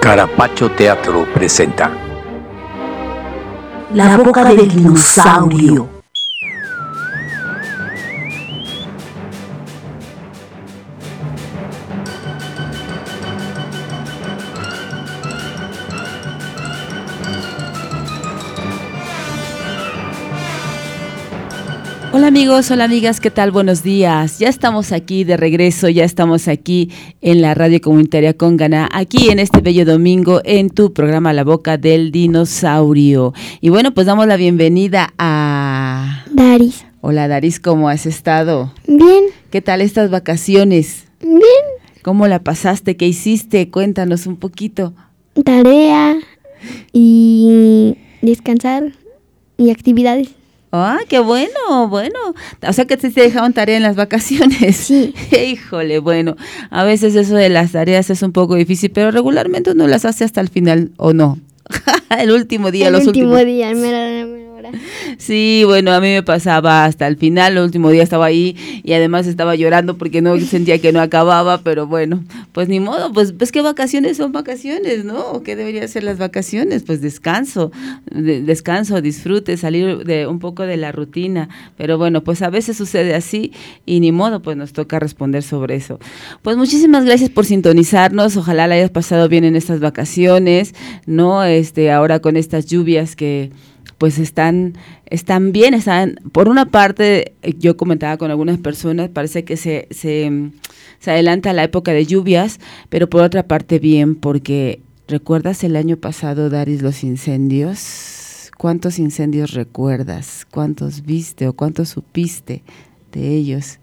Carapacho Teatro presenta La boca del dinosaurio. Hola amigos, hola amigas, ¿qué tal? Buenos días. Ya estamos aquí de regreso, ya estamos aquí en la radio comunitaria Congana, aquí en este bello domingo en tu programa La Boca del Dinosaurio. Y bueno, pues damos la bienvenida a Daris. Hola Daris, ¿cómo has estado? Bien. ¿Qué tal estas vacaciones? Bien. ¿Cómo la pasaste? ¿Qué hiciste? Cuéntanos un poquito. Tarea y descansar y actividades. ¡Ah, qué bueno! Bueno, o sea que te dejaron tarea en las vacaciones. Sí. Híjole, bueno, a veces eso de las tareas es un poco difícil, pero regularmente uno las hace hasta el final, ¿o no? El último día, el último día, el mera hora. Sí, bueno, a mí me pasaba hasta el final, el último día estaba ahí y además estaba llorando porque no sentía que no acababa, pero bueno, pues ni modo, pues qué vacaciones son vacaciones, ¿no? ¿Qué deberían ser las vacaciones? Pues descanso, disfrute, salir de un poco de la rutina, pero bueno, pues a veces sucede así y ni modo, pues nos toca responder sobre eso. Pues muchísimas gracias por sintonizarnos, ojalá la hayas pasado bien en estas vacaciones, ¿no? Ahora con estas lluvias que pues están bien, por una parte, yo comentaba con algunas personas, parece que se adelanta la época de lluvias, pero por otra parte bien, porque ¿recuerdas el año pasado, Daris, los incendios? ¿Cuántos incendios recuerdas? ¿Cuántos viste o cuántos supiste de ellos?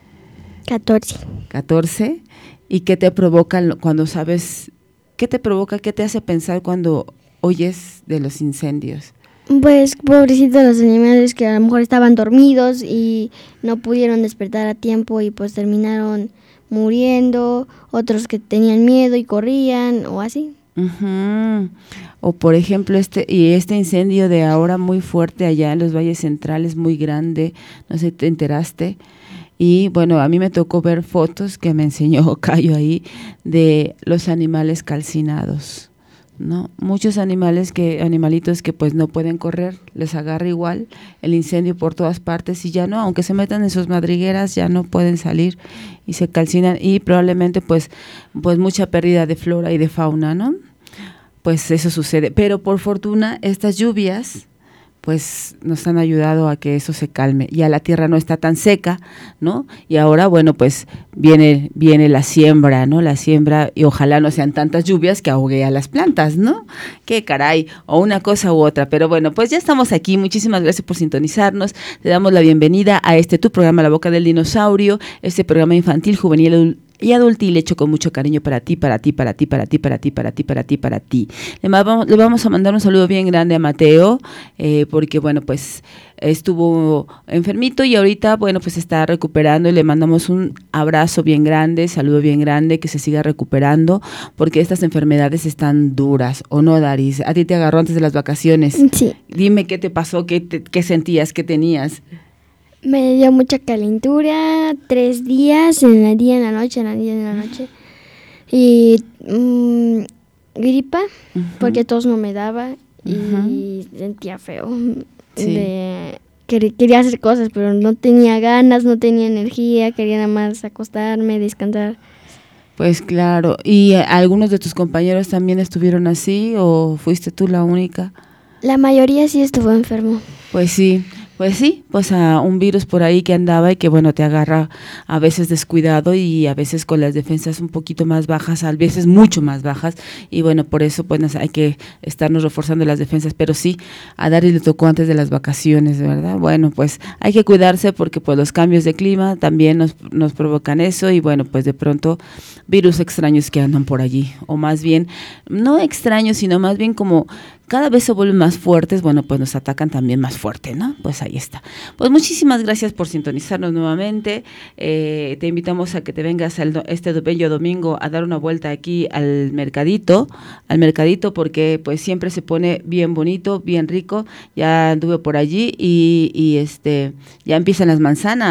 14. ¿14? ¿Y qué te provoca cuando sabes, qué te provoca, qué te hace pensar cuando oyes de los incendios? Pues pobrecitos los animales que a lo mejor estaban dormidos y no pudieron despertar a tiempo y pues terminaron muriendo, otros que tenían miedo y corrían o así. Uh-huh. O por ejemplo este incendio de ahora muy fuerte allá en los valles centrales, muy grande, no sé, ¿te enteraste? Y bueno, a mí me tocó ver fotos que me enseñó Cayo ahí de los animales calcinados, ¿no? Muchos animalitos que pues no pueden correr, les agarra igual el incendio por todas partes y ya no, aunque se metan en sus madrigueras, ya no pueden salir y se calcinan y probablemente pues mucha pérdida de flora y de fauna, ¿no? Pues eso sucede, pero por fortuna estas lluvias pues nos han ayudado a que eso se calme, ya la tierra no está tan seca, ¿no? Y ahora, bueno, pues viene la siembra, ¿no? La siembra, y ojalá no sean tantas lluvias que ahogue a las plantas, ¿no? Qué caray, o una cosa u otra, pero bueno, pues ya estamos aquí, muchísimas gracias por sintonizarnos, te damos la bienvenida a tu programa La Boca del Dinosaurio, este programa infantil, juvenil y adultil hecho con mucho cariño para ti. Le vamos a mandar un saludo bien grande a Mateo, porque bueno, pues estuvo enfermito y ahorita, bueno, pues está recuperando y le mandamos un abrazo bien grande, saludo bien grande, que se siga recuperando, porque estas enfermedades están duras, ¿o no, Daris? A ti te agarró antes de las vacaciones. Sí. Dime qué te pasó, qué sentías, qué tenías. Me dio mucha calentura, 3 días, en el día, en la noche, en el día, en la noche. Y gripa, uh-huh, porque tos no me daba y uh-huh, sentía feo. Sí. Quería hacer cosas, pero no tenía ganas, no tenía energía, quería nada más acostarme, descansar. Pues claro, ¿y algunos de tus compañeros también estuvieron así o fuiste tú la única? La mayoría sí estuvo enfermo. Pues sí, pues a un virus por ahí que andaba y que bueno, te agarra a veces descuidado y a veces con las defensas un poquito más bajas, a veces mucho más bajas y bueno, por eso pues hay que estarnos reforzando las defensas, pero sí, a Dari le tocó antes de las vacaciones, ¿verdad? Bueno, pues hay que cuidarse porque pues los cambios de clima también nos provocan eso y bueno, pues de pronto virus extraños que andan por allí, o más bien, no extraños, sino más bien como cada vez se vuelven más fuertes, bueno, pues nos atacan también más fuerte, ¿no? Pues ahí está. Pues muchísimas gracias por sintonizarnos nuevamente. Te invitamos a que te vengas este bello domingo a dar una vuelta aquí al mercadito, porque pues siempre se pone bien bonito, bien rico. Ya anduve por allí y ya empiezan las manzanas.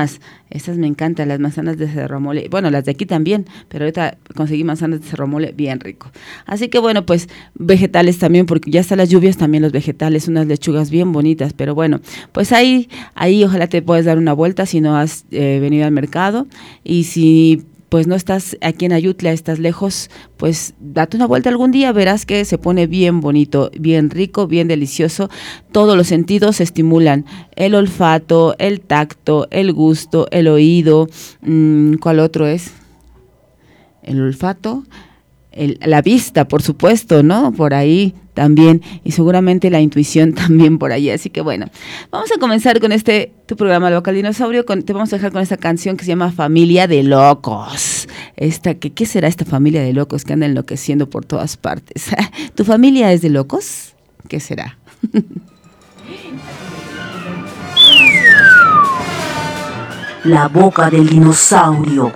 Estas me encantan, las manzanas de Cerro Mole. Bueno, las de aquí también, pero ahorita conseguí manzanas de Cerro Mole bien rico. Así que bueno, pues vegetales también, porque ya están las lluvias, también los vegetales, unas lechugas bien bonitas. Pero bueno, pues ahí ojalá te puedas dar una vuelta si no has venido al mercado. Y si pues no estás aquí en Ayutla, estás lejos, pues date una vuelta algún día, verás que se pone bien bonito, bien rico, bien delicioso. Todos los sentidos se estimulan, el olfato, el tacto, el gusto, el oído. ¿Cuál otro es? El olfato, la vista, por supuesto, ¿no? Por ahí también, y seguramente la intuición también por ahí. Así que bueno, vamos a comenzar con tu programa Local Dinosaurio. Te vamos a dejar con esta canción que se llama Familia de Locos. ¿Qué será esta familia de locos que anda enloqueciendo por todas partes? ¿Tu familia es de locos? ¿Qué será? La boca del dinosaurio.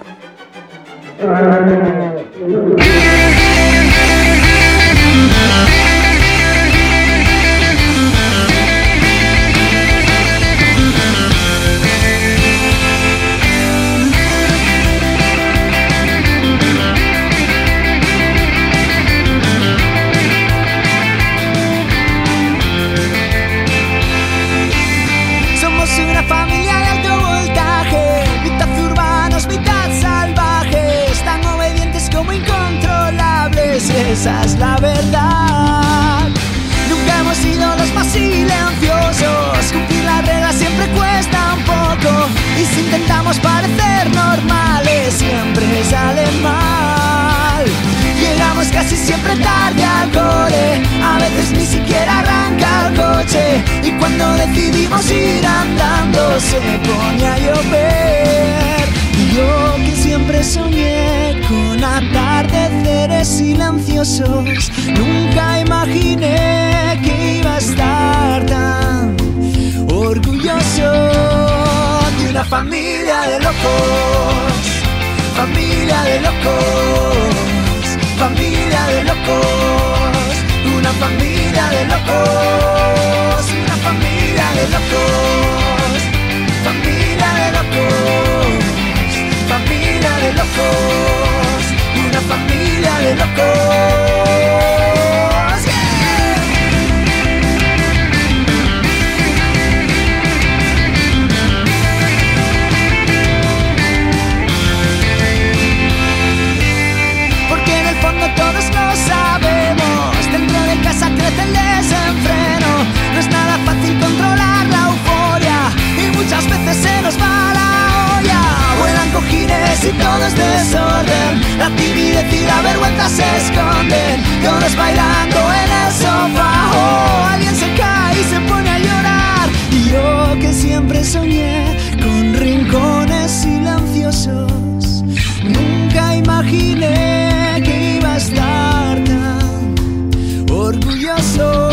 Esa es la verdad. Nunca hemos sido los más silenciosos. Cumplir las reglas siempre cuesta un poco. Y si intentamos parecer normales, siempre sale mal. Llegamos casi siempre tarde al cole. A veces ni siquiera arranca el coche. Y cuando decidimos ir andando, se pone a llover. Yo que siempre soñé con atardeceres silenciosos, nunca imaginé que iba a estar tan orgulloso de una familia de locos, familia de locos, familia de locos, una familia de locos, una familia de locos, familia de locos. Familia de locos, una familia de locos. Yeah. Porque en el fondo todos lo sabemos, dentro de casa crece el desenfreno. No es nada fácil controlar la euforia y muchas veces se nos va la olla. Vuelan cojines y todo es desorden, la timidez y la vergüenza se esconden. Todos bailando en el sofá, oh, alguien se cae y se pone a llorar. Y yo que siempre soñé con rincones silenciosos, nunca imaginé que iba a estar tan orgulloso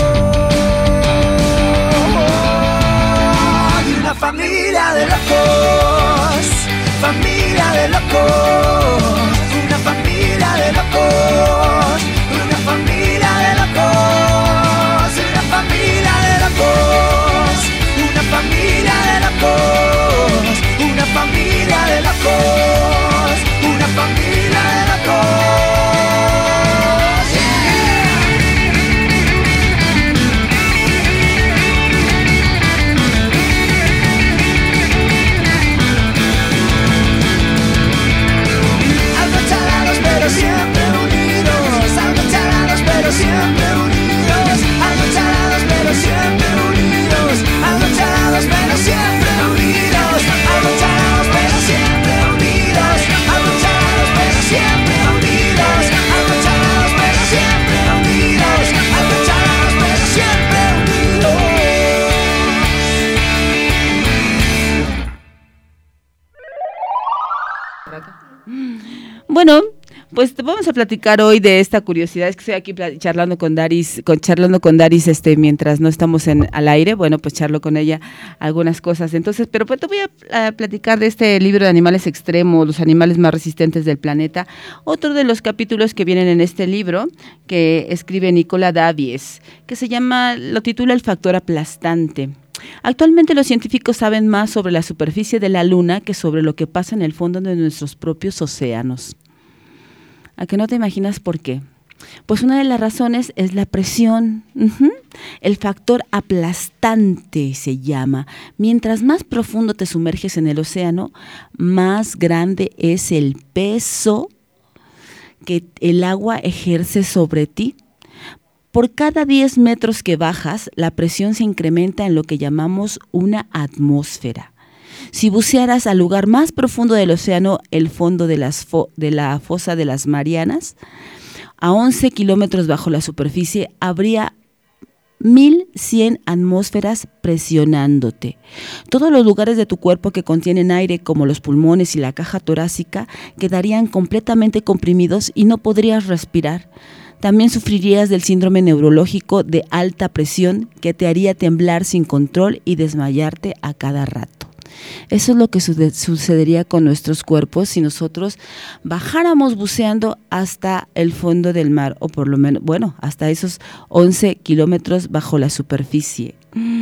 de una familia de locos. Familia de locos, una familia de locos, una familia de locos, una familia de locos, una familia de locos, una familia de locos, una familia de locos. Yeah. Siempre unidos, algo chalados pero siempre unidos, algo chalados pero siempre unidos, algo chalados pero siempre unidos, algo chalados pero siempre unidos, algo chalados pero siempre unidos, algo chalados pero siempre unidos, algo chalados pero siempre unidos. Bueno, pues te vamos a platicar hoy de esta curiosidad. Es que estoy aquí charlando con Daris, mientras no estamos al aire. Bueno, pues charlo con ella algunas cosas. Entonces, pero pues te voy a platicar de este libro de animales extremos, los animales más resistentes del planeta. Otro de los capítulos que vienen en este libro, que escribe Nicola Davies, que lo titula El factor aplastante. Actualmente los científicos saben más sobre la superficie de la Luna que sobre lo que pasa en el fondo de nuestros propios océanos. ¿A que no te imaginas por qué? Pues una de las razones es la presión. El factor aplastante se llama. Mientras más profundo te sumerges en el océano, más grande es el peso que el agua ejerce sobre ti. Por cada 10 metros que bajas, la presión se incrementa en lo que llamamos una atmósfera. Si bucearas al lugar más profundo del océano, el fondo de la fosa de las Marianas, a 11 kilómetros bajo la superficie, habría 1.100 atmósferas presionándote. Todos los lugares de tu cuerpo que contienen aire, como los pulmones y la caja torácica, quedarían completamente comprimidos y no podrías respirar. También sufrirías del síndrome neurológico de alta presión que te haría temblar sin control y desmayarte a cada rato. Eso es lo que sucedería con nuestros cuerpos si nosotros bajáramos buceando hasta el fondo del mar, o por lo menos, hasta esos 11 kilómetros bajo la superficie.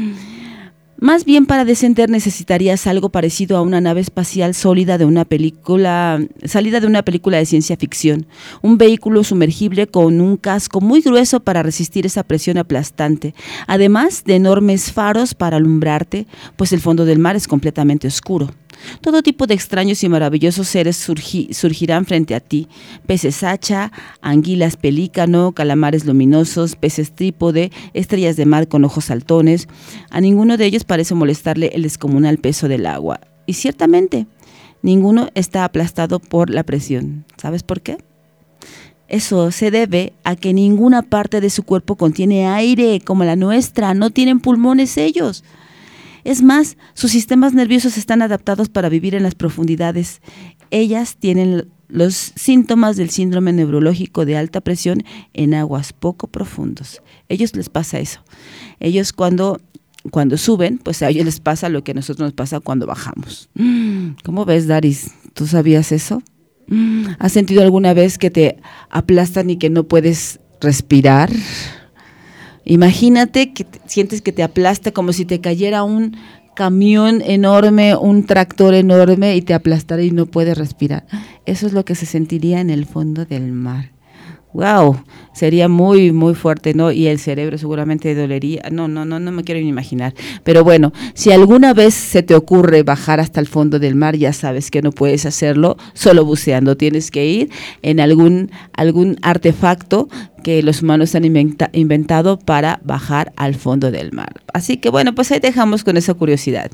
Más bien, para descender necesitarías algo parecido a una nave espacial salida de una película de ciencia ficción, un vehículo sumergible con un casco muy grueso para resistir esa presión aplastante, además de enormes faros para alumbrarte, pues el fondo del mar es completamente oscuro. Todo tipo de extraños y maravillosos seres surgirán frente a ti: peces hacha, anguilas pelícano, calamares luminosos, peces trípode, estrellas de mar con ojos saltones. A ninguno de ellos parece molestarle el descomunal peso del agua. Y ciertamente, ninguno está aplastado por la presión. ¿Sabes por qué? Eso se debe a que ninguna parte de su cuerpo contiene aire como la nuestra. No tienen pulmones ellos. Es más, sus sistemas nerviosos están adaptados para vivir en las profundidades. Ellas tienen los síntomas del síndrome neurológico de alta presión en aguas poco profundos. A ellos les pasa eso. Ellos cuando suben, pues a ellos les pasa lo que a nosotros nos pasa cuando bajamos. ¿Cómo ves, Daris? ¿Tú sabías eso? ¿Has sentido alguna vez que te aplastan y que no puedes respirar? Imagínate que sientes que te aplasta como si te cayera un camión enorme, un tractor enorme y te aplastara y no puedes respirar. Eso es lo que se sentiría en el fondo del mar. ¡Wow! Sería muy, muy fuerte, ¿no? Y el cerebro seguramente dolería. No me quiero ni imaginar. Pero bueno, si alguna vez se te ocurre bajar hasta el fondo del mar, ya sabes que no puedes hacerlo solo buceando. Tienes que ir en algún artefacto que los humanos han inventado para bajar al fondo del mar. Así que bueno, pues ahí dejamos con esa curiosidad.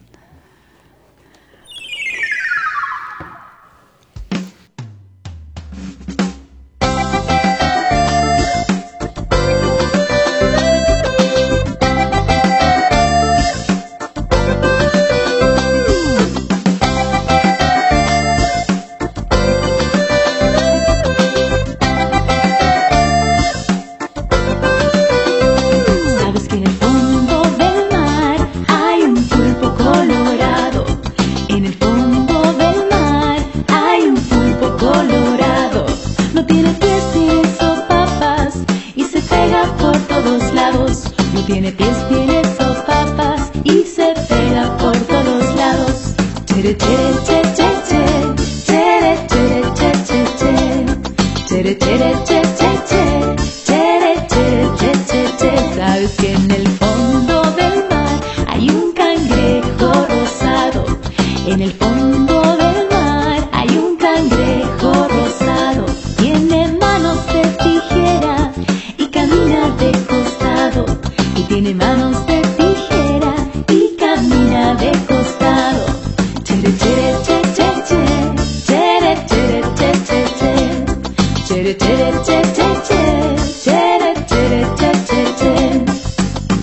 Sabes que en el fondo del mar hay un cangrejo rosado. En el fondo del mar hay un cangrejo rosado. Tiene manos de tijera y camina de costado. Y tiene manos de tijera y camina de costado. Chere, chere, chere, chere, chere, chere, chere, chere, chere, chere, chere, chere, chere, chere, chere, chere, chere.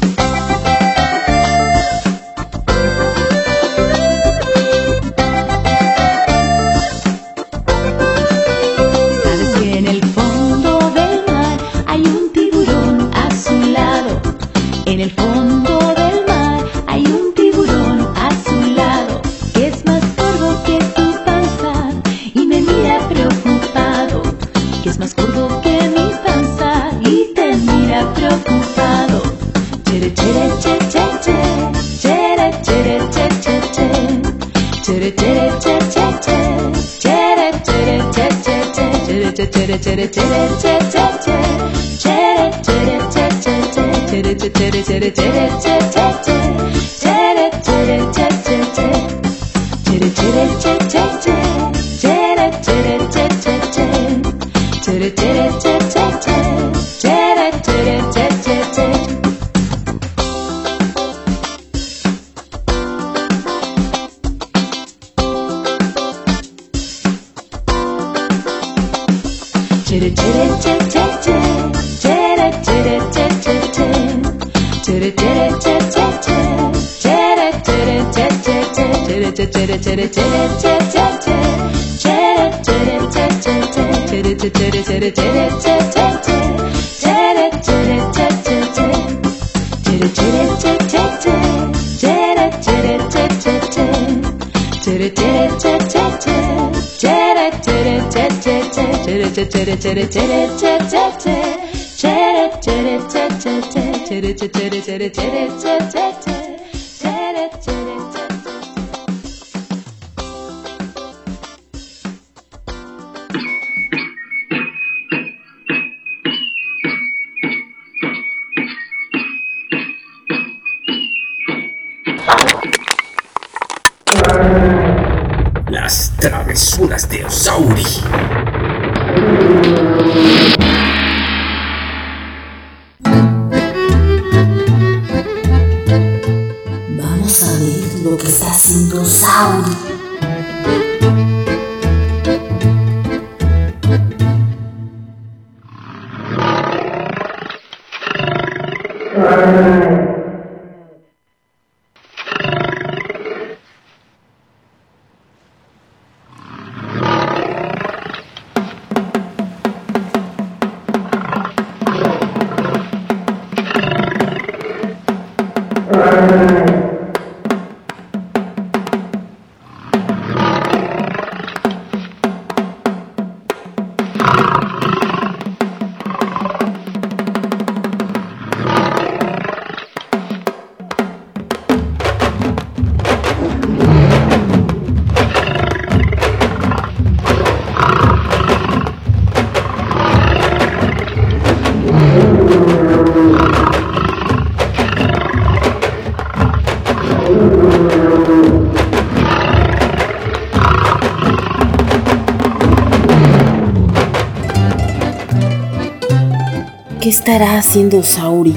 Las travesuras de Osauri. Vamos a ver lo que está haciendo Osauri. ¿Qué estará haciendo Osauri?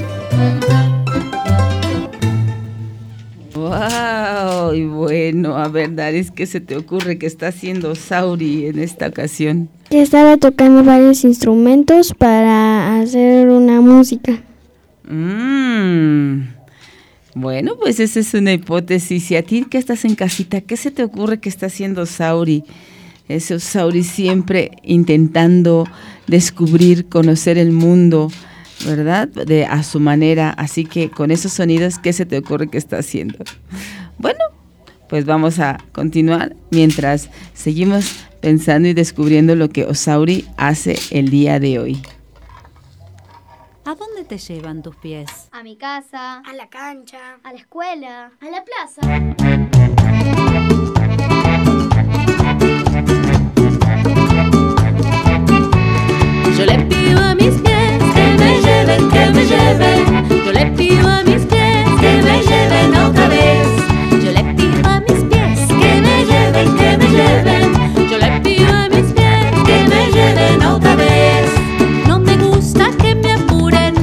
¡Wow! Y bueno, a ver, Daris, ¿qué se te ocurre que está haciendo Osauri en esta ocasión? Que estaba tocando varios instrumentos para hacer una música. Bueno, pues esa es una hipótesis. Y a ti que estás en casita, ¿qué se te ocurre que está haciendo Osauri? Ese Osauri siempre intentando descubrir, conocer el mundo, ¿verdad? A su manera. Así que con esos sonidos, ¿qué se te ocurre que está haciendo? Bueno, pues vamos a continuar mientras seguimos pensando y descubriendo lo que Osauri hace el día de hoy. ¿A dónde te llevan tus pies? A mi casa, a la cancha, a la escuela, a la plaza. Yo le pido a mis pies que me lleven, que me lleven. Yo le pido a mis pies que me lleven otra vez. Yo le pido a mis pies que me lleven, que me lleven. Yo le pido a mis pies que me lleven otra vez. No me gusta que me apuren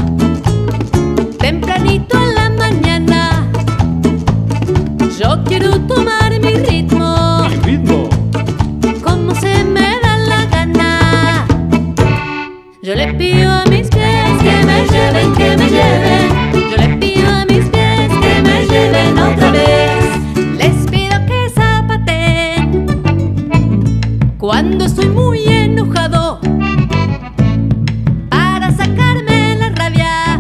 tempranito en la mañana. Yo quiero tomar mi ritmo. ¿Mi ritmo? Como se me da la gana. Yo le pido a mis pies que me lleven, que me lleven. Yo le pido a mis pies que me lleven otra vez. Les pido que zapateen cuando estoy muy enojado, para sacarme la rabia.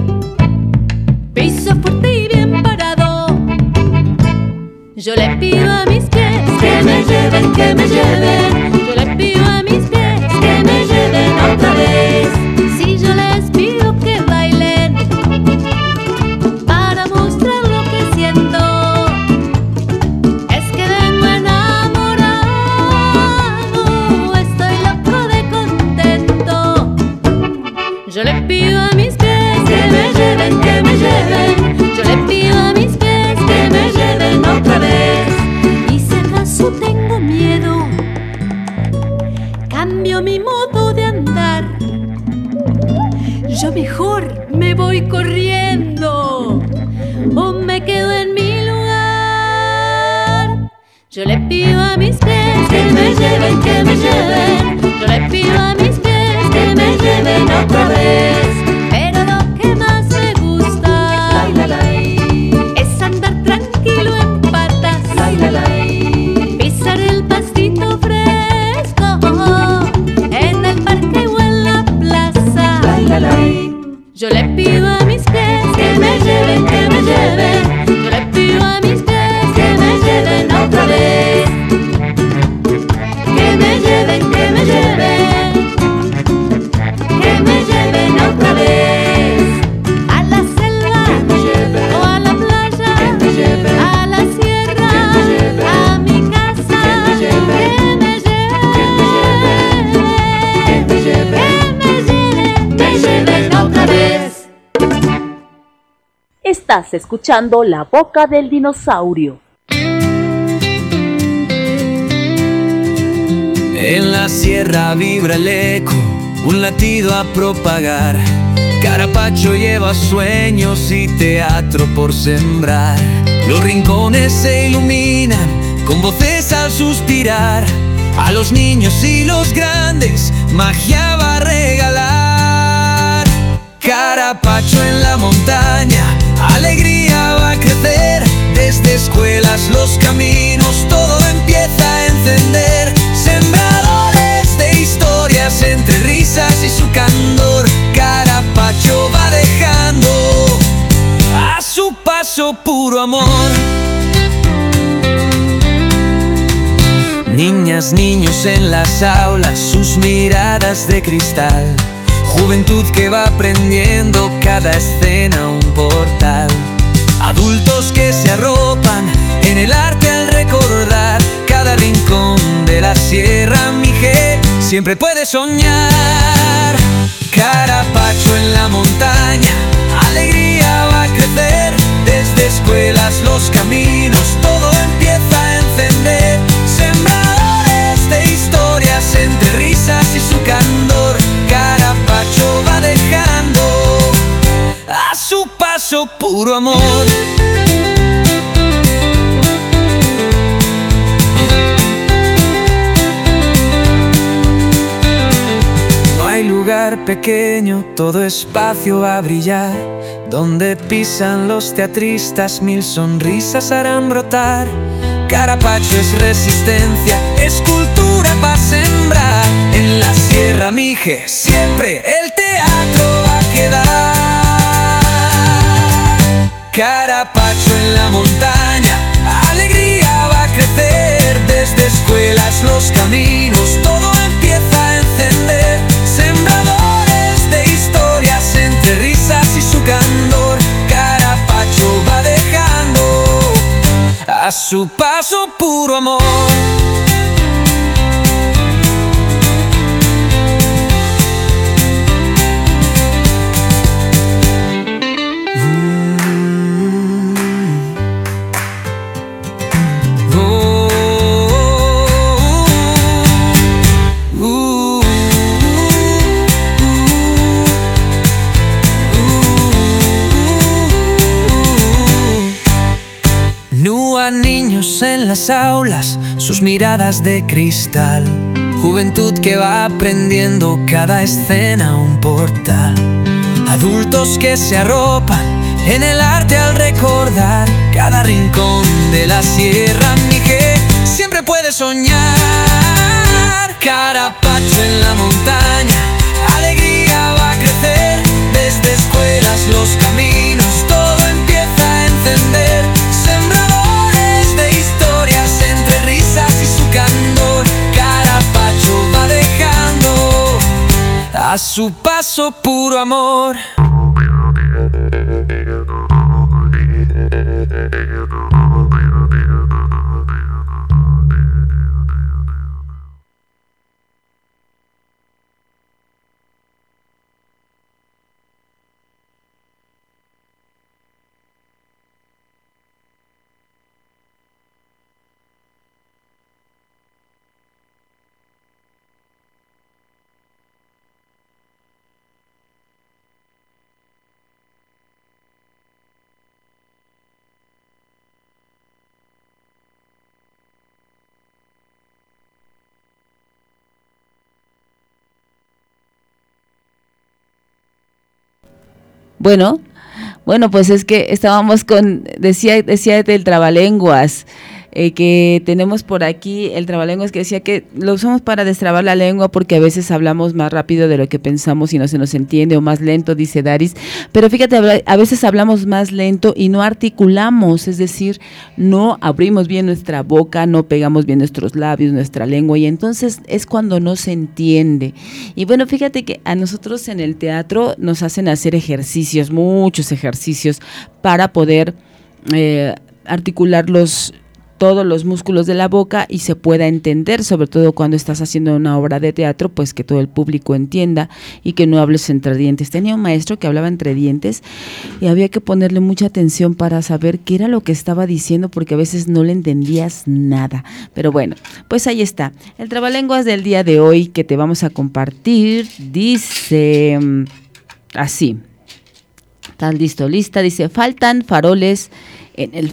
Piso fuerte y bien parado. Yo le pido a mis pies que me lleven, que me lleven. Yo le pido a mis pies que me lleven otra vez. Si yo les pido que bailen para mostrar lo que siento, es que vengo enamorado. Estoy loco de contar Yo le pido a mis pies que me lleven, que me lleven. Yo le pido a mis pies que me lleven otra vez. Pero lo que más me gusta es andar tranquilo en patas, pisar el pastito fresco en el parque o en la plaza. Yo le pido a mis pies que me lleven, que me lleven. Yo le pido a mis pies que me lleven otra vez. Que me lleven, que me lleven. Que me lleven otra vez. A la selva o a la playa, a la sierra, a mi casa. Que me lleven otra vez. Estás escuchando La Boca del Dinosaurio. En la sierra vibra el eco, un latido a propagar. Carapacho lleva sueños y teatro por sembrar. Los rincones se iluminan con voces al suspirar. A los niños y los grandes magia va a regalar. Carapacho en la montaña, alegría va a crecer. Desde escuelas, los caminos, todo empieza a encender. Sembradores de historias entre risas y su candor. Carapacho va dejando a su paso puro amor. Niñas, niños en las aulas, sus miradas de cristal. Juventud que va aprendiendo, cada escena un portal. Adultos que se arropan en el arte al recordar. Cada rincón de la Sierra Mije siempre puede soñar. Carapacho en la montaña, alegría va a crecer. Desde escuelas, los caminos, todo empieza a encender. Sembradores de historias entre risas y su candor. Carapacho va dejando a su paso puro amor. No hay lugar pequeño, todo espacio va a brillar. Donde pisan los teatristas, mil sonrisas harán brotar. Carapacho es resistencia, es cultura para sembrar. En la Sierra Mije siempre el teatro va a quedar. Carapacho en la montaña, alegría va a crecer. Desde escuelas, los caminos, todo empieza a encender. Sembradores de historias entre risas y su candor. Carapacho va dejando a su paso puro amor. Niños en las aulas, sus miradas de cristal. Juventud que va aprendiendo, cada escena un portal. Adultos que se arropan en el arte al recordar. Cada rincón de la Sierra Mije siempre puede soñar. Carapacho en la montaña, alegría va a crecer. Desde escuelas, los caminos, todo empieza a encender. Sembradores de historias entre risas y su candor. Carapacho va dejando a su paso puro amor. Bueno, pues es que estábamos decía del trabalenguas, que tenemos por aquí el trabalenguas que decía que lo usamos para destrabar la lengua porque a veces hablamos más rápido de lo que pensamos y no se nos entiende, o más lento, dice Daris, pero fíjate, a veces hablamos más lento y no articulamos, es decir, no abrimos bien nuestra boca, no pegamos bien nuestros labios, nuestra lengua, y entonces es cuando no se entiende. Y bueno, fíjate que a nosotros en el teatro nos hacen hacer ejercicios, muchos ejercicios, para poder articular todos los músculos de la boca y se pueda entender, sobre todo cuando estás haciendo una obra de teatro, pues que todo el público entienda y que no hables entre dientes. Tenía un maestro que hablaba entre dientes y había que ponerle mucha atención para saber qué era lo que estaba diciendo, porque a veces no le entendías nada. Pero bueno, pues ahí está. El trabalenguas del día de hoy que te vamos a compartir dice así. ¿Estás listo? Lista. Dice, faltan faroles en el...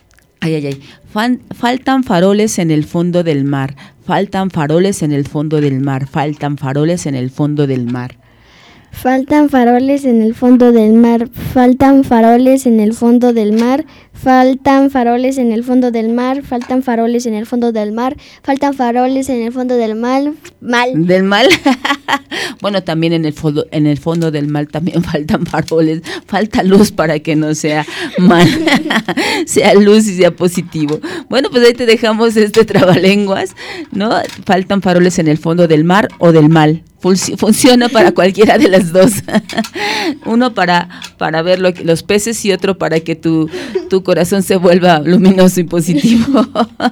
Faltan faroles en el fondo del mar, faltan faroles en el fondo del mar, faltan faroles en el fondo del mar. Faltan faroles en el fondo del mar, faltan faroles en el fondo del mar, faltan faroles en el fondo del mar, faltan faroles en el fondo del mar, faltan faroles en el fondo del mar, ¿Del mal? Bueno, también en el fondo del mar también faltan faroles, falta luz para que no sea mal, sea luz y sea positivo. Bueno, pues ahí te dejamos este trabalenguas, ¿no? Faltan faroles en el fondo del mar o del mal. Funciona para cualquiera de las dos. Uno para ver los peces y otro para que tu corazón se vuelva luminoso y positivo.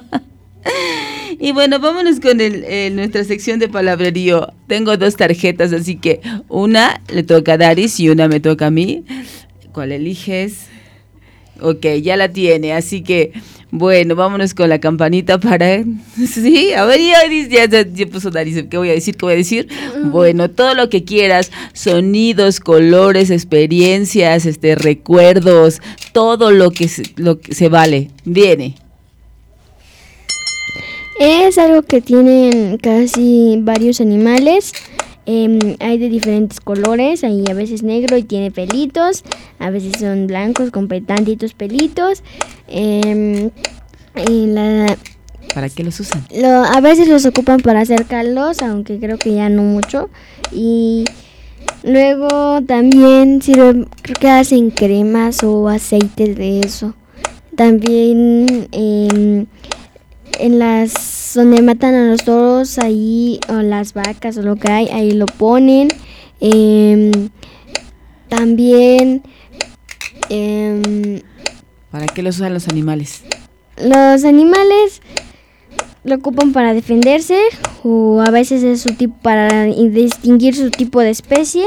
Y bueno, vámonos con nuestra sección de palabrerío. Tengo 2 tarjetas, así que una le toca a Daris y una me toca a mí. ¿Cuál eliges? Ok, ya la tiene, así que bueno, vámonos con la campanita para... Sí, a ver, ya puso Daris, ¿qué voy a decir? Bueno, todo lo que quieras, sonidos, colores, experiencias, recuerdos, todo lo que se vale, viene. Es algo que tienen casi varios animales. Hay de diferentes colores, hay a veces negro y tiene pelitos, a veces son blancos con tantitos pelitos. ¿Para qué los usan? A veces los ocupan para hacer caldos, aunque creo que ya no mucho. Y luego también sirven, creo que hacen cremas o aceites de eso. También en las donde matan a los toros, ahí, o las vacas o lo que hay, ahí lo ponen. También ¿para qué los usan los animales? Los animales lo ocupan para defenderse, o a veces es su tipo para distinguir su tipo de especie,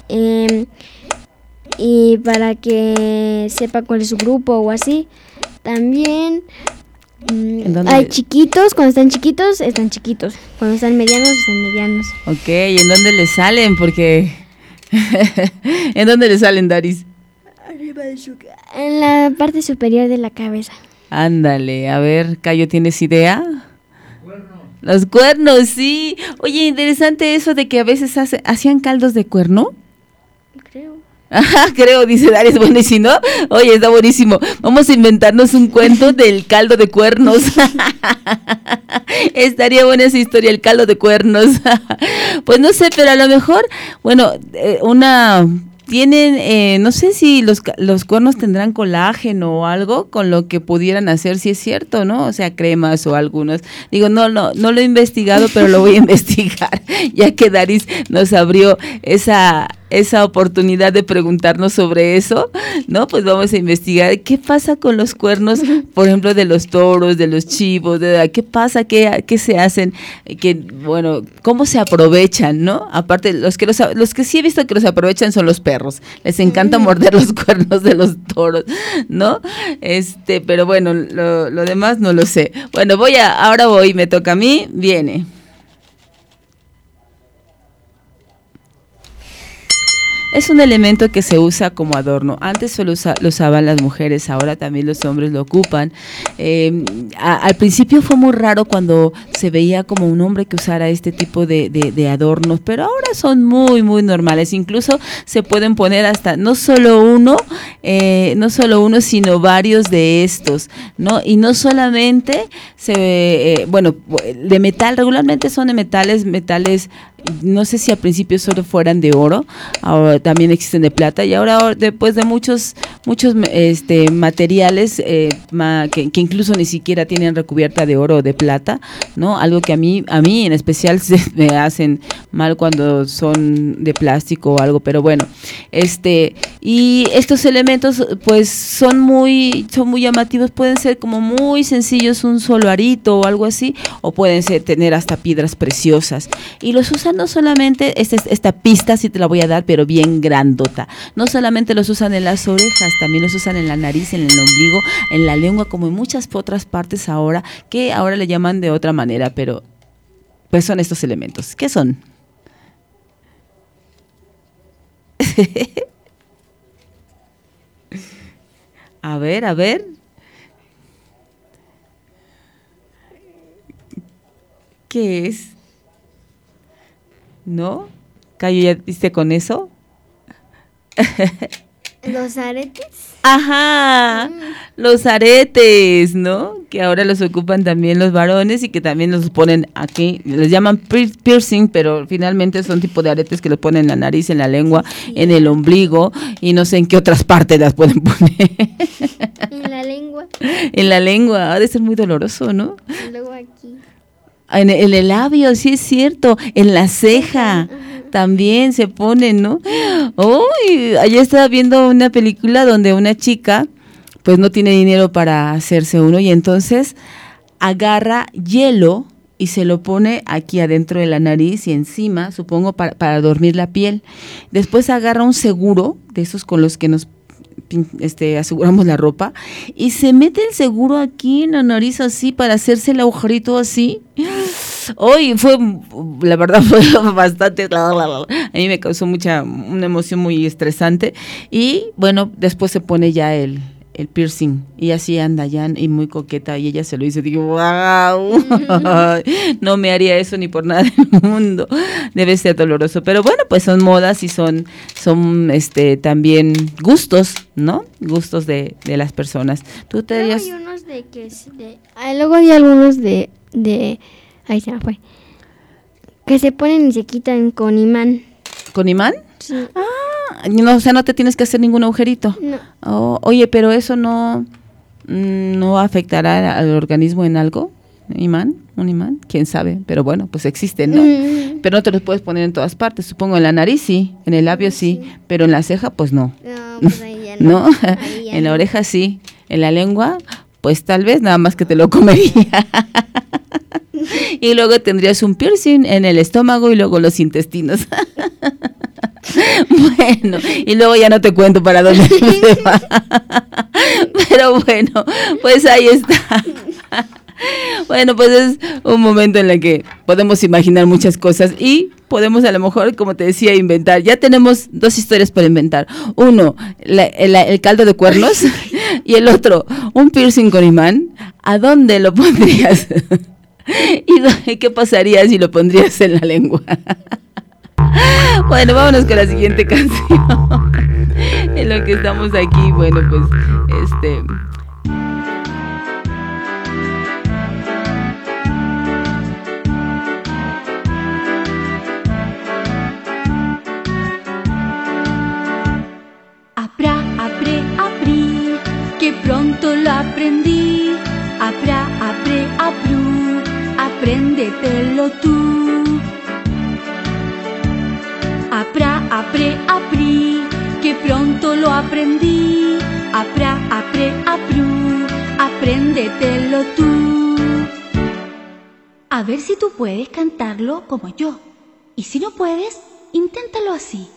y para que sepa cuál es su grupo o así. También hay chiquitos, cuando están chiquitos, cuando están medianos, están medianos. Ok, ¿y en dónde les salen? Porque ¿en dónde les salen, Daris? Arriba de en la parte superior de la cabeza. Ándale, a ver, Cayo, ¿tienes idea? Los cuernos, sí. Oye, interesante eso de que a veces hacían caldos de cuerno. Creo. Ajá, creo, dice Daris. Bueno, y si no, oye, está buenísimo. Vamos a inventarnos un cuento del caldo de cuernos. Estaría buena esa historia, el caldo de cuernos. Pues no sé, pero a lo mejor, bueno, tienen, no sé si los cuernos tendrán colágeno o algo con lo que pudieran hacer, si es cierto, ¿no? O sea, cremas o algunos. Digo, no lo he investigado, pero lo voy a investigar, ya que Daris nos abrió esa oportunidad de preguntarnos sobre eso, ¿no? Pues vamos a investigar qué pasa con los cuernos, por ejemplo, de los toros, de los chivos, qué pasa, qué se hacen, bueno, cómo se aprovechan, ¿no? Aparte, los que sí he visto que los aprovechan son los perros, les encanta morder los cuernos de los toros, ¿no? Pero bueno, lo demás no lo sé. Bueno, ahora me toca a mí, viene. Es un elemento que se usa como adorno. Antes solo lo usaban las mujeres, ahora también los hombres lo ocupan. Al principio fue muy raro cuando se veía como un hombre que usara este tipo de adornos, pero ahora son muy, muy normales. Incluso se pueden poner hasta no solo uno, sino varios de estos, ¿no? Y no solamente de metal, regularmente son de metales, no sé si al principio solo fueran de oro, ahora también existen de plata, y ahora después de muchos materiales que incluso ni siquiera tienen recubierta de oro o de plata, ¿no? Algo que a mí en especial me hacen mal cuando son de plástico o algo, pero bueno, y estos elementos pues son muy llamativos, pueden ser como muy sencillos, un solo arito o algo así, o pueden tener hasta piedras preciosas, y los usan no solamente, esta pista sí te la voy a dar, pero bien grandota, no solamente los usan en las orejas, también los usan en la nariz, en el ombligo, en la lengua, como en muchas otras partes ahora, que ahora le llaman de otra manera, pero pues son estos elementos. ¿Qué son? A ver. ¿Qué es? ¿No? Cayo, ¿ya viste con eso? ¿Los aretes? Ajá, los aretes, ¿no? Que ahora los ocupan también los varones y que también los ponen aquí, les llaman piercing, pero finalmente son tipo de aretes que los ponen en la nariz, en la lengua, en el ombligo, y no sé en qué otras partes las pueden poner. En la lengua. En la lengua, ha de ser muy doloroso, ¿no? Y luego aquí. En el labio, sí es cierto, en la ceja también se pone, ¿no? Uy, ayer estaba viendo una película donde una chica pues no tiene dinero para hacerse uno y entonces agarra hielo y se lo pone aquí adentro de la nariz y encima, supongo, para dormir la piel. Después agarra un seguro de esos con los que nos aseguramos la ropa y se mete el seguro aquí en la nariz así para hacerse el agujerito así. Hoy la verdad fue bastante, a mí me causó una emoción muy estresante y bueno, después se pone ya el piercing y así anda ya y muy coqueta y ella se lo dice, digo, wow, no me haría eso ni por nada del mundo, debe ser doloroso, pero bueno, pues son modas y son también gustos, ¿no? Gustos de las personas. ¿Tú te Luego harías? hay unos luego hay algunos ahí se me fue, que se ponen y se quitan con imán. ¿Con imán? Sí. No, o sea, no te tienes que hacer ningún agujerito. No. Oye, pero eso no afectará al organismo en algo. ¿Un imán? ¿Quién sabe? Pero bueno, pues existen, ¿no? Pero no te los puedes poner en todas partes. Supongo en la nariz sí, en el labio sí, pero en la ceja pues no. No, pues ahí ya no. ¿No? Ahí ya En la no. oreja sí, en la lengua pues tal vez nada más que te lo comería. Y luego tendrías un piercing en el estómago y luego los intestinos. Bueno, y luego ya no te cuento para dónde se va. Pero bueno, pues ahí está. Bueno, pues es un momento en el que podemos imaginar muchas cosas y podemos a lo mejor, como te decía, inventar. Ya tenemos 2 historias para inventar. Uno, el caldo de cuernos y el otro, un piercing con imán. ¿A dónde lo pondrías? ¿Y qué pasaría si lo pondrías en la lengua? Bueno, vámonos con la siguiente canción. En lo que estamos aquí, bueno, pues, Aprí, que pronto lo aprendí. Aprú, apréndetelo tú. Aprí, que pronto lo aprendí. Aprú, apréndetelo tú. A ver si tú puedes cantarlo como yo. Y si no puedes, inténtalo así.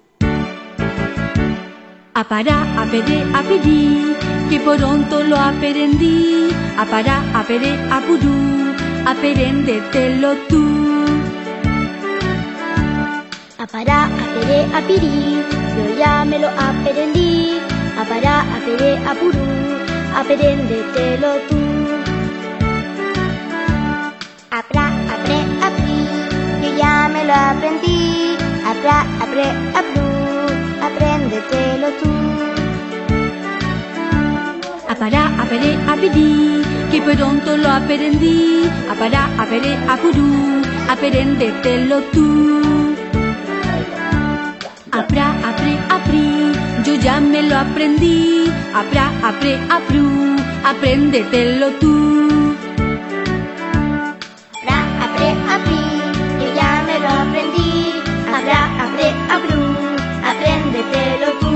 Apirí, que pronto lo aprendí. Apurú, apréndetelo tú. Apirí, ya me lo aprendí. Apara, apere, apurú, apréndetelo tú. Apra, apre, apri, yo ya me lo aprendí. Apra, apre, apru, apréndetelo tú. Apara, apere, apidí, que pronto lo aprendí. Apara, apere, apurú, apréndetelo tú. Apra, apre, apri, yo ya me lo aprendí. Apra, apre, apru, apréndetelo tú. Apra, apre, apri, yo ya me lo aprendí. Apra, apre, apru, apréndetelo tú.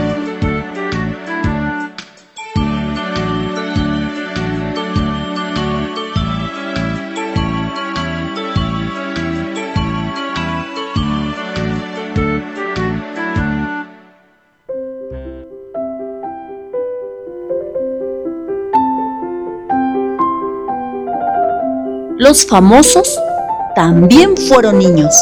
Los famosos también fueron niños.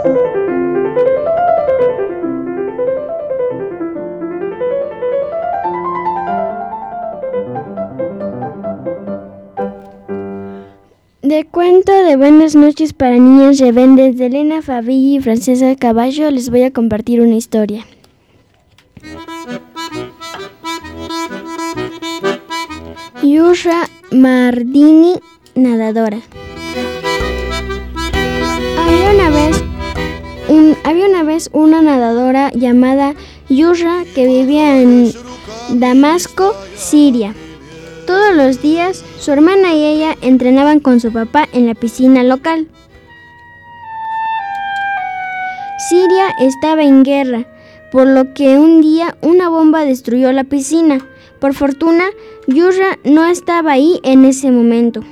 De cuento de Buenas noches para niños rebeldes de Elena Favilli y Francesca Cavallo les voy a compartir una historia. Yusra Mardini, nadadora. Había una vez una nadadora llamada Yusra que vivía en Damasco, Siria. Todos los días, su hermana y ella entrenaban con su papá en la piscina local. Siria estaba en guerra, por lo que un día una bomba destruyó la piscina. Por fortuna, Yusra no estaba ahí en ese momento.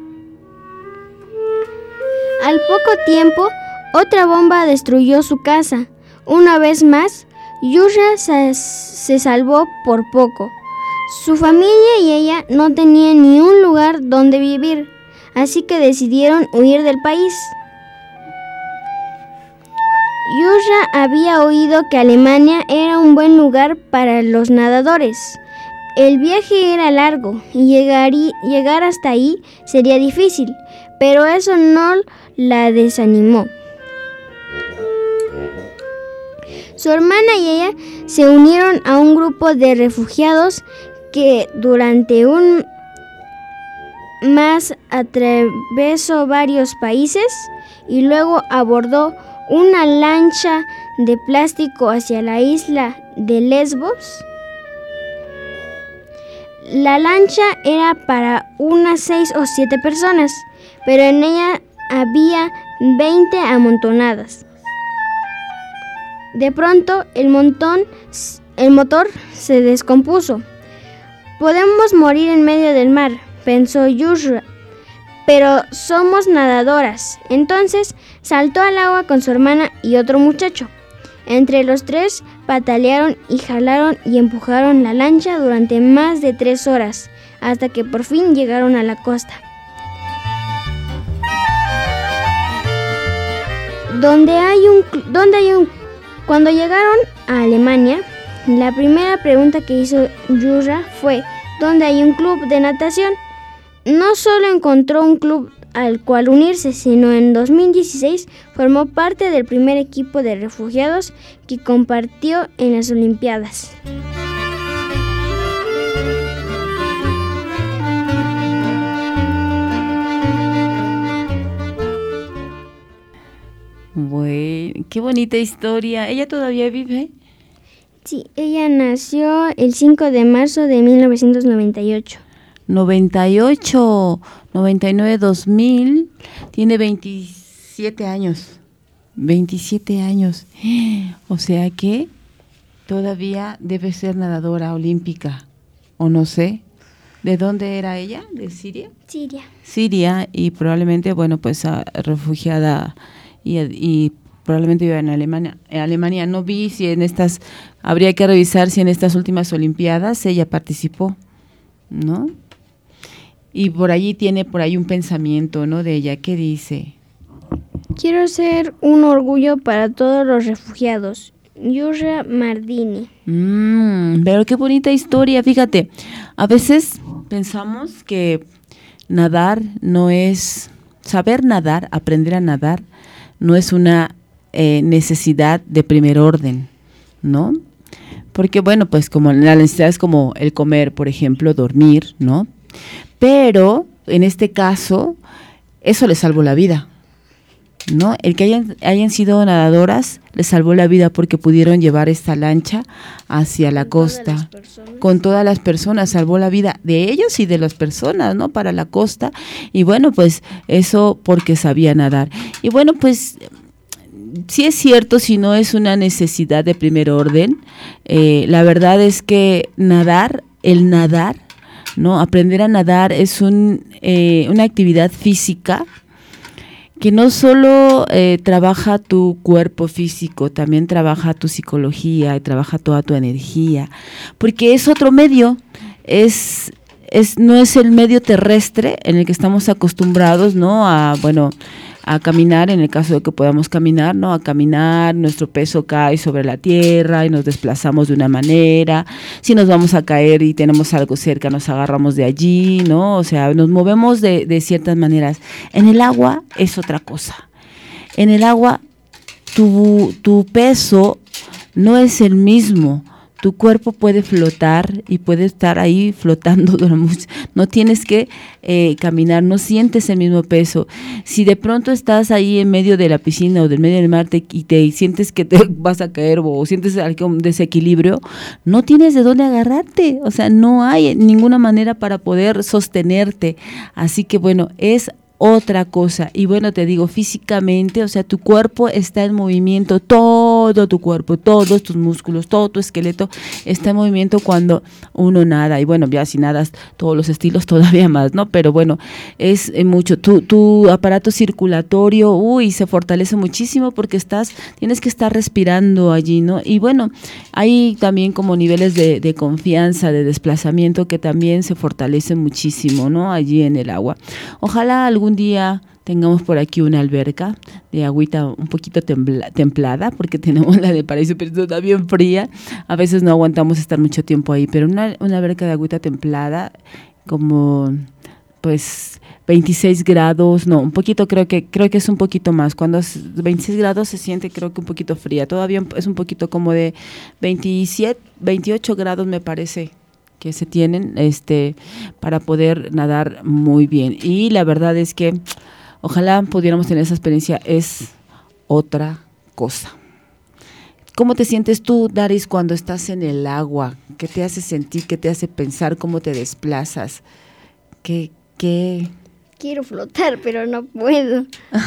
Al poco tiempo, otra bomba destruyó su casa. Una vez más, Yusra se salvó por poco. Su familia y ella no tenían ni un lugar donde vivir, así que decidieron huir del país. Yusra había oído que Alemania era un buen lugar para los nadadores. El viaje era largo y llegar hasta ahí sería difícil, pero eso no la desanimó. Su hermana y ella se unieron a un grupo de refugiados que durante un mes atravesó varios países y luego abordó una lancha de plástico hacia la isla de Lesbos. La lancha era para unas 6 o 7 personas, pero en ella había 20 amontonadas. De pronto, el motor se descompuso. Podemos morir en medio del mar, pensó Yusra, pero somos nadadoras. Entonces saltó al agua con su hermana y otro muchacho. Entre los tres patalearon y jalaron y empujaron la lancha durante más de 3 horas, hasta que por fin llegaron a la costa. Cuando llegaron a Alemania, la primera pregunta que hizo Yusra fue ¿dónde hay un club de natación? No solo encontró un club al cual unirse, sino en 2016 formó parte del primer equipo de refugiados que compartió en las Olimpiadas. Bueno, qué bonita historia. ¿Ella todavía vive? Sí, ella nació el 5 de marzo de 1998. 98, 99, 2000, tiene 27 años. 27 años. O sea que todavía debe ser nadadora olímpica, o no sé. ¿De dónde era ella? ¿De Siria? Siria. Siria, y probablemente, bueno, pues refugiada y probablemente vive en Alemania. Alemania, no vi si en estas, habría que revisar si en estas últimas Olimpiadas ella participó, ¿no? Y por allí tiene un pensamiento, ¿no? De ella, ¿qué dice? Quiero ser un orgullo para todos los refugiados. Yura Mardini. Pero qué bonita historia, fíjate. A veces pensamos que nadar no es, saber nadar, aprender a nadar, no es una necesidad de primer orden, ¿no? Porque bueno, pues como la necesidad es como el comer, por ejemplo, dormir, ¿no? Pero en este caso, eso les salvó la vida, ¿no? El que hayan sido nadadoras les salvó la vida porque pudieron llevar esta lancha hacia la costa. Con todas las personas, salvó la vida de ellos y de las personas, ¿no? Para la costa. Y bueno, pues eso porque sabía nadar. Y bueno, pues sí es cierto, si no es una necesidad de primer orden, la verdad es que el nadar, ¿no? Aprender a nadar es una actividad física que no solo trabaja tu cuerpo físico, también trabaja tu psicología y trabaja toda tu energía, porque es otro medio, no es el medio terrestre en el que estamos acostumbrados, ¿no? A caminar, en el caso de que podamos caminar, ¿no? A caminar, nuestro peso cae sobre la tierra y nos desplazamos de una manera. Si nos vamos a caer y tenemos algo cerca, nos agarramos de allí, ¿no? O sea, nos movemos de ciertas maneras. En el agua es otra cosa. En el agua tu peso no es el mismo. Tu cuerpo puede flotar y puede estar ahí flotando, no tienes que caminar, no sientes el mismo peso. Si de pronto estás ahí en medio de la piscina o del medio del mar y te sientes que te vas a caer o sientes algún desequilibrio, no tienes de dónde agarrarte, o sea, no hay ninguna manera para poder sostenerte. Así que bueno, es otra cosa. Y bueno, te digo, físicamente, o sea, tu cuerpo está en movimiento, todo tu cuerpo, todos tus músculos, todo tu esqueleto está en movimiento cuando uno nada. Y bueno, ya si nadas todos los estilos todavía más, ¿no? Pero bueno, es mucho. Tu aparato circulatorio, se fortalece muchísimo porque tienes que estar respirando allí, ¿no? Y bueno, hay también como niveles de confianza, de desplazamiento que también se fortalecen muchísimo, ¿no? Allí en el agua. Ojalá algún día tengamos por aquí una alberca de agüita un poquito templada, porque tenemos la de Paraíso, pero está bien fría. A veces no aguantamos estar mucho tiempo ahí, pero una alberca de agüita templada, como pues 26 grados, no, un poquito, creo que es un poquito más. Cuando es 26 grados se siente creo que un poquito fría. Todavía es un poquito como de 27, 28 grados me parece que se tienen para poder nadar muy bien. Y la verdad es que ojalá pudiéramos tener esa experiencia, es otra cosa. ¿Cómo te sientes tú, Daris, cuando estás en el agua? ¿Qué te hace sentir? ¿Qué te hace pensar? ¿Cómo te desplazas? ¿Qué? Quiero flotar, pero no puedo.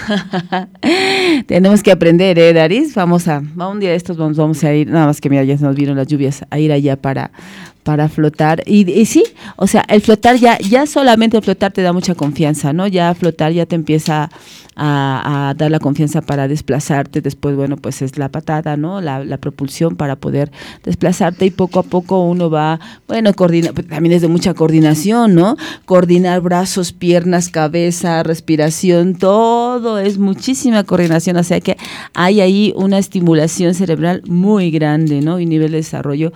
Tenemos que aprender, Daris. Un día de estos vamos a ir, nada más que mira, ya se nos vieron las lluvias, a ir allá para flotar. Y sí, o sea, el flotar ya solamente el flotar te da mucha confianza, ¿no? Ya flotar ya te empieza a dar la confianza para desplazarte. Después, bueno, pues es la patada, ¿no? La propulsión para poder desplazarte, y poco a poco uno va, bueno, también es de mucha coordinación, ¿no? Coordinar brazos, piernas, cabeza, respiración, todo es muchísima coordinación, o sea que hay ahí una estimulación cerebral muy grande, ¿no? Y un nivel de desarrollo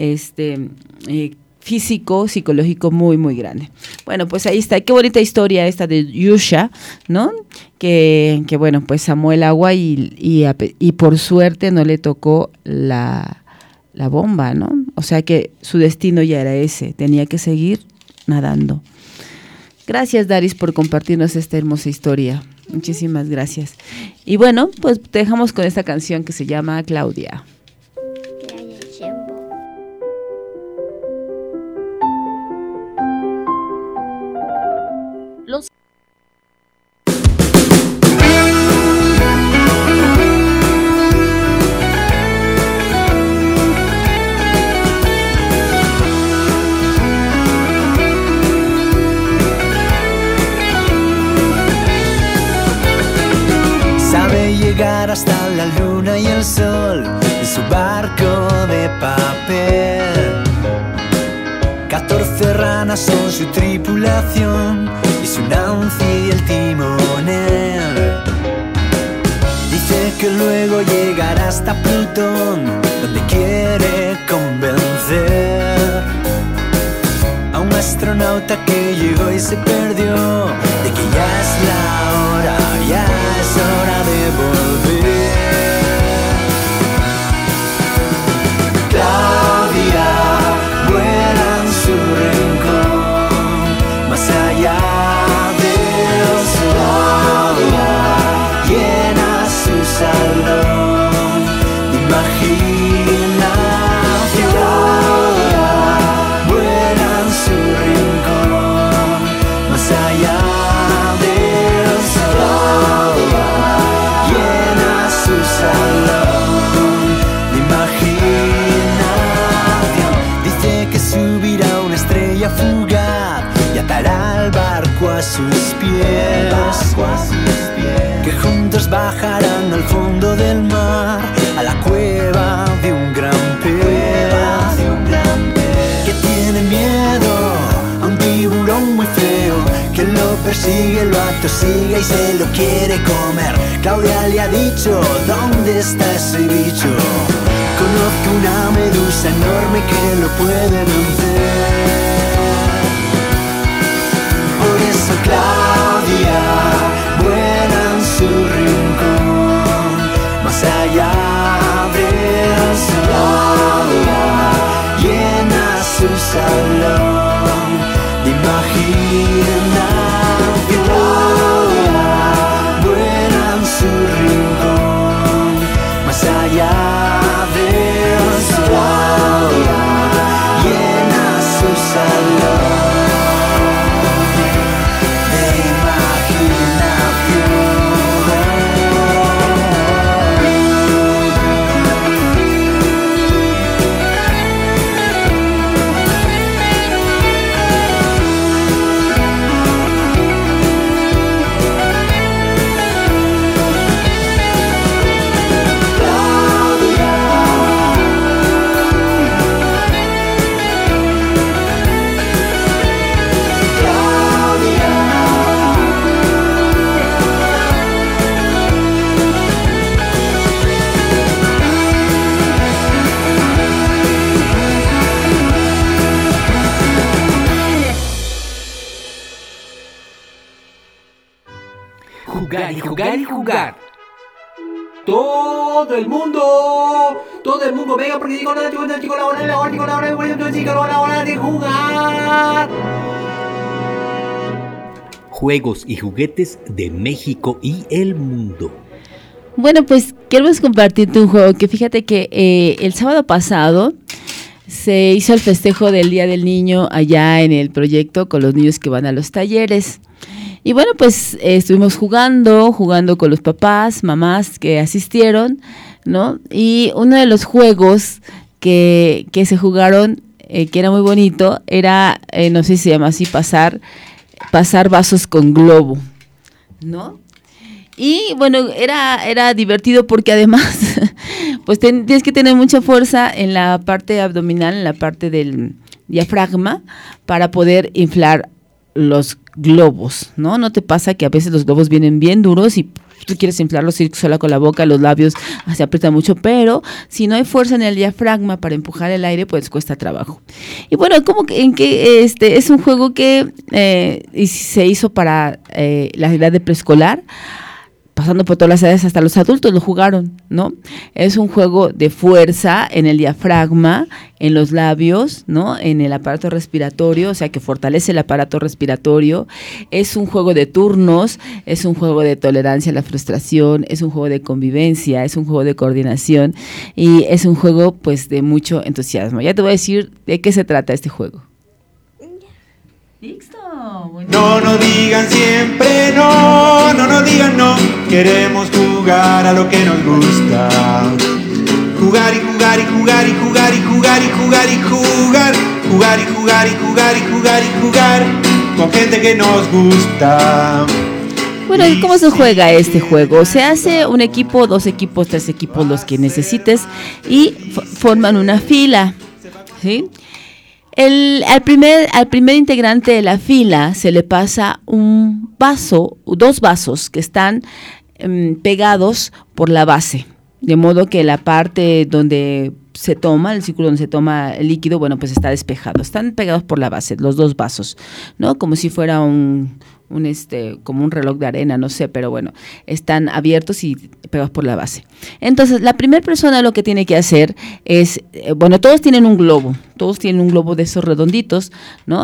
físico, psicológico muy, muy grande. Bueno, pues ahí está. Qué bonita historia esta de Yusha, ¿no? Que bueno, pues amó el agua y por suerte no le tocó la bomba, ¿no? O sea que su destino ya era ese, tenía que seguir nadando. Gracias, Daris, por compartirnos esta hermosa historia. Muchísimas gracias. Y bueno, pues te dejamos con esta canción que se llama Claudia. Hasta la luna y el sol en su barco de papel. 14 ranas son su tripulación y su Nancy y el timonel. Dice que luego llegará hasta Plutón gota que llegó y se perdió, de que ya es la hora, ya es hora de volver. Claudia vuela en su rincón, más allá del sol, llena su salón de imaginación. Vuela en su rincón, más allá del sol, llena su salón de imaginación. Dice que subirá una estrella fugaz y atará el barco a sus pies, que juntos bajarán al fondo del mar, a la cueva de un gran pez, que tiene miedo a un tiburón muy feo, que lo persigue, lo atosiga y se lo quiere comer. Claudia le ha dicho, ¿dónde está ese bicho? Conozco una medusa enorme que lo puede vencer. Por eso Claudia vuela en su rincón, más allá del sol, llena su salón de imaginación. Vuela en su rincón, más allá del sol, llena su salón de imaginación. Jugar y jugar y jugar. Todo el mundo, venga, porque digo la hora de jugar. Juegos y juguetes de México y el mundo. Bueno, pues queremos compartirte un juego que fíjate que el sábado pasado se hizo el festejo del Día del Niño allá en el proyecto con los niños que van a los talleres. Y bueno, pues estuvimos jugando con los papás, mamás que asistieron, ¿no? Y uno de los juegos que se jugaron, que era muy bonito, era, no sé si se llama así, pasar vasos con globo, ¿no? Y bueno, era divertido porque además, pues tienes que tener mucha fuerza en la parte abdominal, en la parte del diafragma, para poder inflar los globos, ¿no? ¿No te pasa que a veces los globos vienen bien duros y tú quieres inflarlos y sola con la boca, los labios se aprietan mucho, pero si no hay fuerza en el diafragma para empujar el aire, pues cuesta trabajo. Y bueno, como que en que es un juego que se hizo para la edad de preescolar, pasando por todas las edades, hasta los adultos lo jugaron, ¿no? Es un juego de fuerza en el diafragma, en los labios, ¿no? En el aparato respiratorio, o sea que fortalece el aparato respiratorio. Es un juego de turnos, es un juego de tolerancia a la frustración, es un juego de convivencia, es un juego de coordinación y es un juego pues de mucho entusiasmo. Ya te voy a decir de qué se trata este juego. ¿Listo? No nos digan siempre no, no nos digan no. Queremos jugar a lo que nos gusta. Jugar y jugar y jugar y jugar y jugar y jugar y jugar. Jugar y jugar y jugar y jugar y jugar con gente que nos gusta. Bueno, ¿y cómo se juega este juego? Se hace un equipo, 2 equipos, 3 equipos, los que necesites, y forman una fila, ¿sí? Al primer integrante de la fila se le pasa un vaso, 2 vasos que están pegados por la base, de modo que la parte donde se toma, el círculo donde se toma el líquido, bueno, pues está despejado. Están pegados por la base, los dos vasos, ¿no? Como si fuera como un reloj de arena, no sé, pero bueno, están abiertos y pegados por la base. Entonces, la primera persona lo que tiene que hacer es, todos tienen un globo de esos redonditos, ¿no?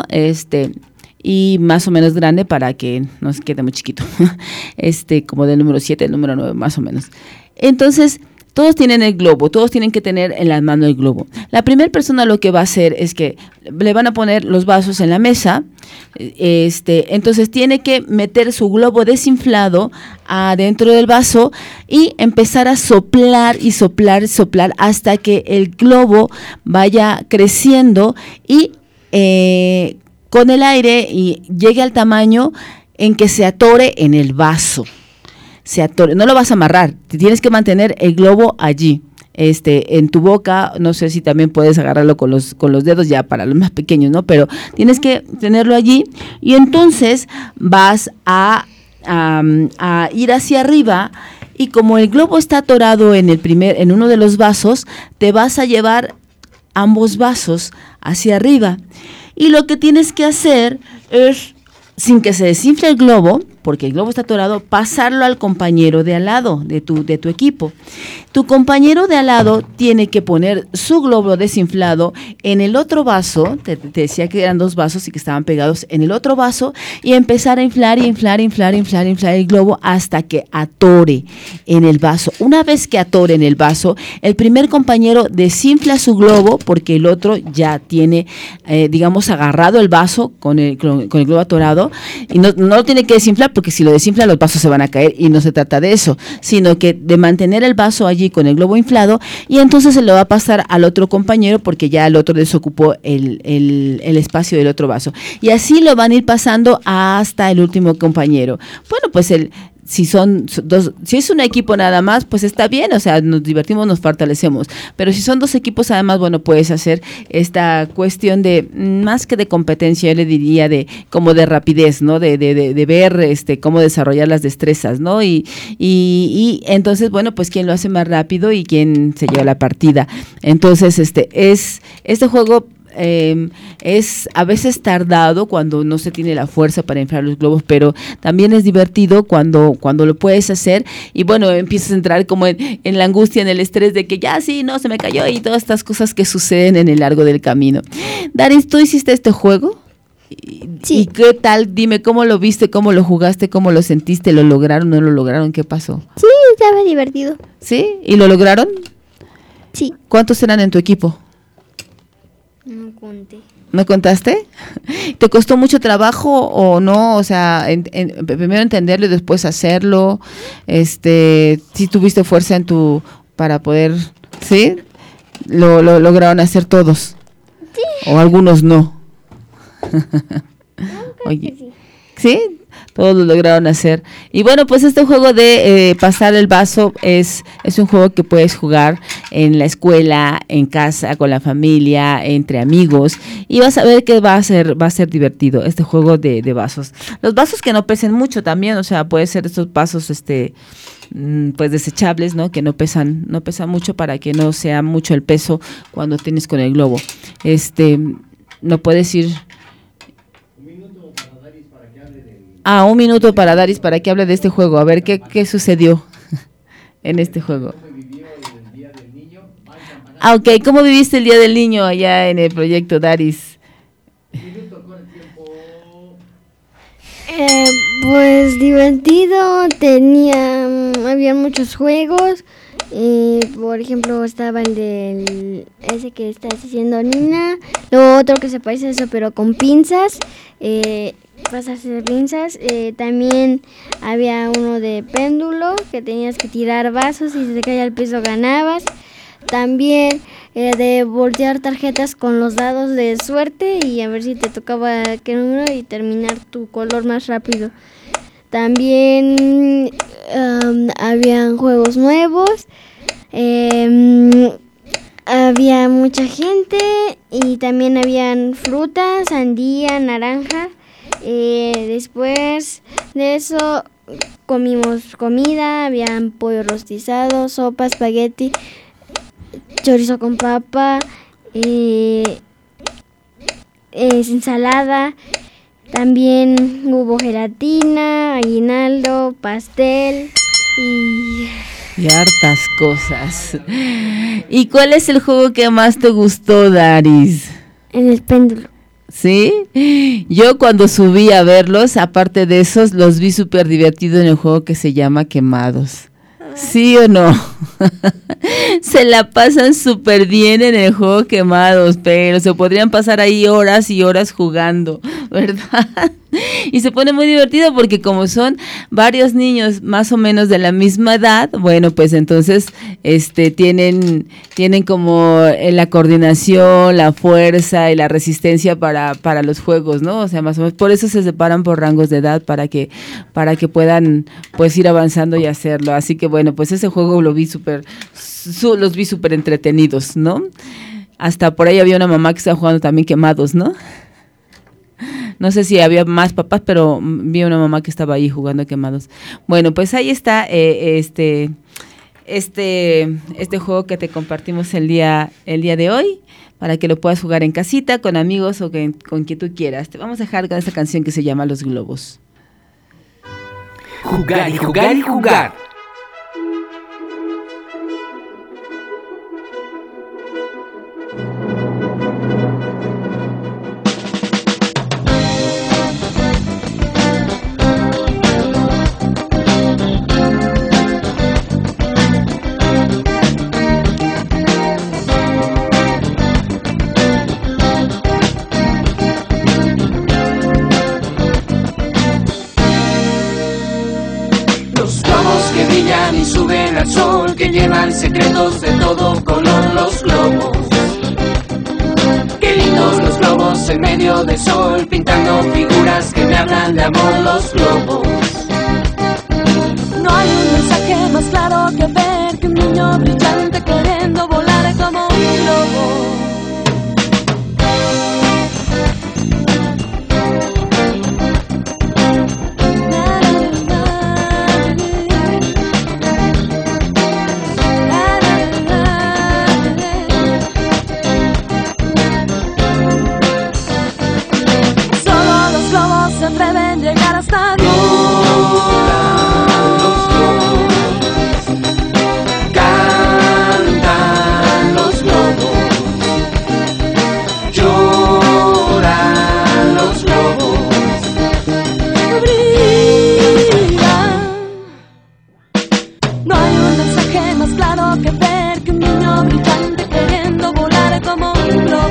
Y más o menos grande para que no se quede muy chiquito, como del número 7, el número 9, más o menos. Entonces, todos tienen el globo, todos tienen que tener en las manos el globo. La primera persona lo que va a hacer es que le van a poner los vasos en la mesa, entonces tiene que meter su globo desinflado adentro del vaso y empezar a soplar y soplar, soplar hasta que el globo vaya creciendo y con el aire y llegue al tamaño en que se atore en el vaso. No lo vas a amarrar, tienes que mantener el globo allí, en tu boca. No sé si también puedes agarrarlo con los dedos ya para los más pequeños, ¿no? Pero tienes que tenerlo allí y entonces vas a ir hacia arriba y como el globo está atorado en uno de los vasos, te vas a llevar ambos vasos hacia arriba y lo que tienes que hacer es, sin que se desinfle el globo, porque el globo está atorado, pasarlo al compañero de al lado de tu equipo. Tu compañero de al lado tiene que poner su globo desinflado en el otro vaso, te decía que eran dos vasos y que estaban pegados en el otro vaso, y empezar a inflar el globo hasta que atore en el vaso. Una vez que atore en el vaso, el primer compañero desinfla su globo porque el otro ya tiene, agarrado el vaso con el globo atorado, y no lo tiene que desinflar porque si lo desinfla los vasos se van a caer y no se trata de eso, sino que de mantener el vaso allí con el globo inflado y entonces se lo va a pasar al otro compañero porque ya el otro desocupó el espacio del otro vaso. Y así lo van a ir pasando hasta el último compañero. Bueno, pues si es un equipo nada más, pues está bien, o sea, nos divertimos, nos fortalecemos, pero si son dos equipos además, bueno, puedes hacer esta cuestión de, más que de competencia, yo le diría como de rapidez, ¿no? De ver cómo desarrollar las destrezas, ¿no? Y entonces, bueno, pues quién lo hace más rápido y quién se lleva la partida. Entonces, este juego es a veces tardado cuando no se tiene la fuerza para inflar los globos, pero también es divertido cuando lo puedes hacer y bueno, empiezas a entrar como en la angustia, en el estrés de que ya sí, no, se me cayó y todas estas cosas que suceden en el largo del camino. Daris, ¿tú hiciste este juego? Sí. ¿Y qué tal? Dime, ¿cómo lo viste? ¿Cómo lo jugaste? ¿Cómo lo sentiste? ¿Lo lograron? ¿No lo lograron? ¿Qué pasó? Sí, estaba divertido. ¿Sí? ¿Y lo lograron? Sí. ¿Cuántos eran en tu equipo? No conté. ¿No contaste? ¿Te costó mucho trabajo o no? O sea, primero entenderlo y después hacerlo. ¿Sí tuviste fuerza para poder, sí? ¿Lo lograron hacer todos? Sí. ¿O algunos no? Oye, ¿sí? Todos lo lograron hacer. Y bueno, pues este juego de pasar el vaso es un juego que puedes jugar en la escuela, en casa, con la familia, entre amigos, y vas a ver que va a ser divertido este juego de vasos. Los vasos que no pesen mucho también, o sea, puede ser estos vasos pues desechables, ¿no? Que no pesan mucho para que no sea mucho el peso cuando tienes con el globo. No puedes ir. Un minuto para Daris para que hable de este juego. A ver, ¿qué sucedió en este juego? Ok, ¿cómo viviste el Día del Niño allá en el proyecto, Daris? Pues divertido, había muchos juegos. Por ejemplo, estaba el ese que está diciendo Nina, lo otro que se parece a eso pero con pinzas, pasarse de pinzas, también había uno de péndulo que tenías que tirar vasos y si se caía al piso ganabas, también de voltear tarjetas con los dados de suerte y a ver si te tocaba qué número y terminar tu color más rápido. También habían juegos nuevos, había mucha gente y también habían frutas, sandía, naranja. Después de eso comimos comida, habían pollo rostizado, sopa, espagueti, chorizo con papa, ensalada, también hubo gelatina, aguinaldo, pastel y hartas cosas. ¿Y cuál es el juego que más te gustó, Daris? En el péndulo. ¿Sí? Yo cuando subí a verlos, aparte de esos, los vi súper divertidos en el juego que se llama Quemados. ¿Sí o no? Se la pasan súper bien en el juego Quemados, pero se podrían pasar ahí horas y horas jugando, ¿verdad? Y se pone muy divertido porque como son varios niños más o menos de la misma edad, bueno, pues entonces tienen como la coordinación, la fuerza y la resistencia para los juegos, ¿no? O sea, más o menos por eso se separan por rangos de edad para que puedan pues ir avanzando y hacerlo. Así que bueno, pues ese juego los vi súper entretenidos, ¿no? Hasta por ahí había una mamá que estaba jugando también Quemados, ¿no? No sé si había más papás, pero vi una mamá que estaba ahí jugando Quemados. Bueno, pues ahí está este juego que te compartimos el día de hoy, para que lo puedas jugar en casita, con amigos o con quien tú quieras. Te vamos a dejar con esta canción que se llama Los Globos. Jugar y jugar y jugar. Que llevan secretos de todo color los globos. Qué lindos los globos en medio del sol, pintando figuras que me hablan de amor los globos. No hay un mensaje más claro que ver que un niño brillante queriendo volar como un globo. Se atreven a llegar hasta Dios. Los globos, cantan los globos, lloran los globos, brillan. No hay un mensaje más claro que ver que un niño brillante queriendo volar como un globo.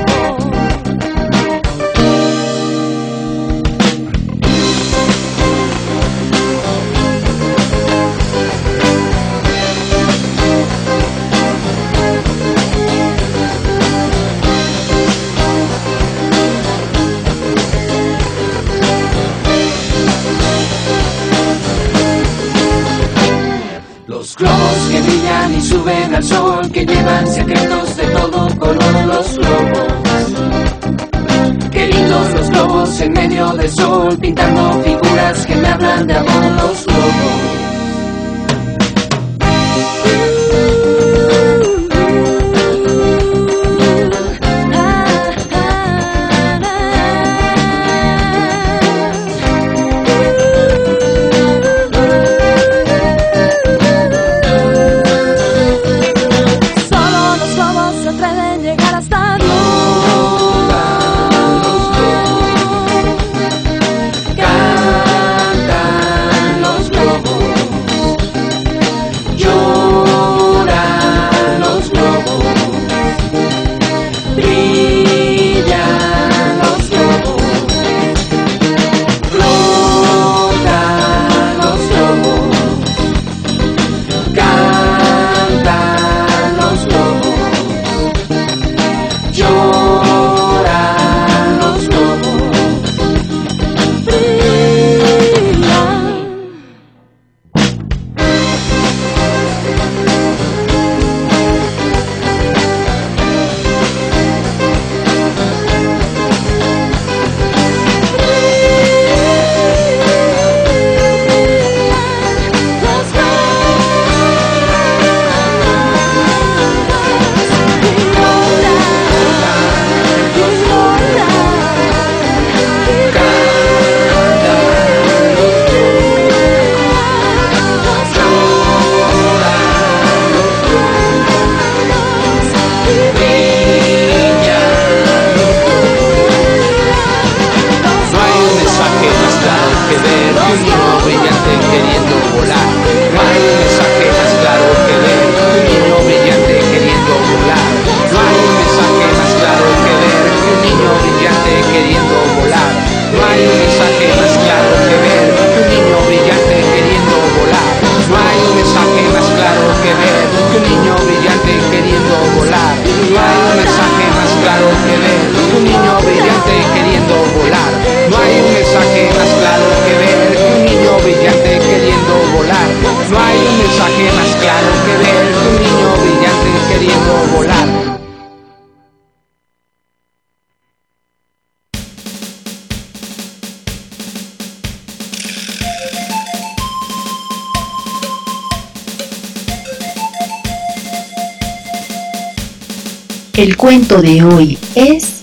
los globos que brillan y suben al sol, que llevan secretos de todo color los globos. Qué lindos los globos en medio del sol, pintando figuras que me hablan de amor los globos. Cantan los globos, El cuento de hoy es...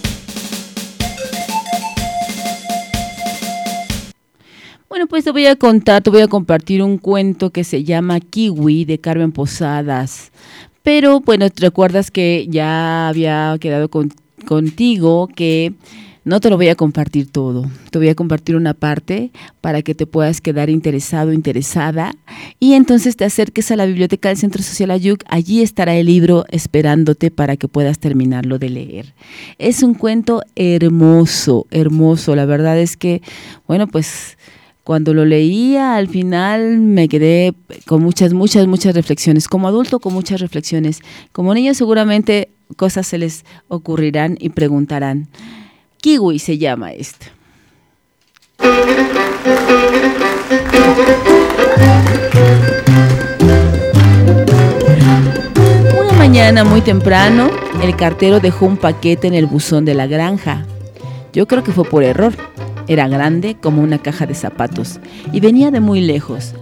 Bueno, pues te voy a compartir un cuento que se llama Kiwi de Carmen Posadas. Pero bueno, te recuerdas que ya había quedado contigo que no te lo voy a compartir todo. Te voy a compartir una parte para que te puedas quedar interesado, interesada. Y entonces te acerques a la biblioteca del Centro Social Ayuc. Allí estará el libro esperándote para que puedas terminarlo de leer. Es un cuento hermoso, hermoso. La verdad es que, bueno, pues... Cuando lo leía, al final me quedé con muchas reflexiones. Como adulto, con muchas reflexiones. Como niño, seguramente cosas se les ocurrirán y preguntarán. Kiwi se llama esto. Una mañana muy temprano, el cartero dejó un paquete en el buzón de la granja. Yo creo que fue por error. Era grande como una caja de zapatos y venía de muy lejos.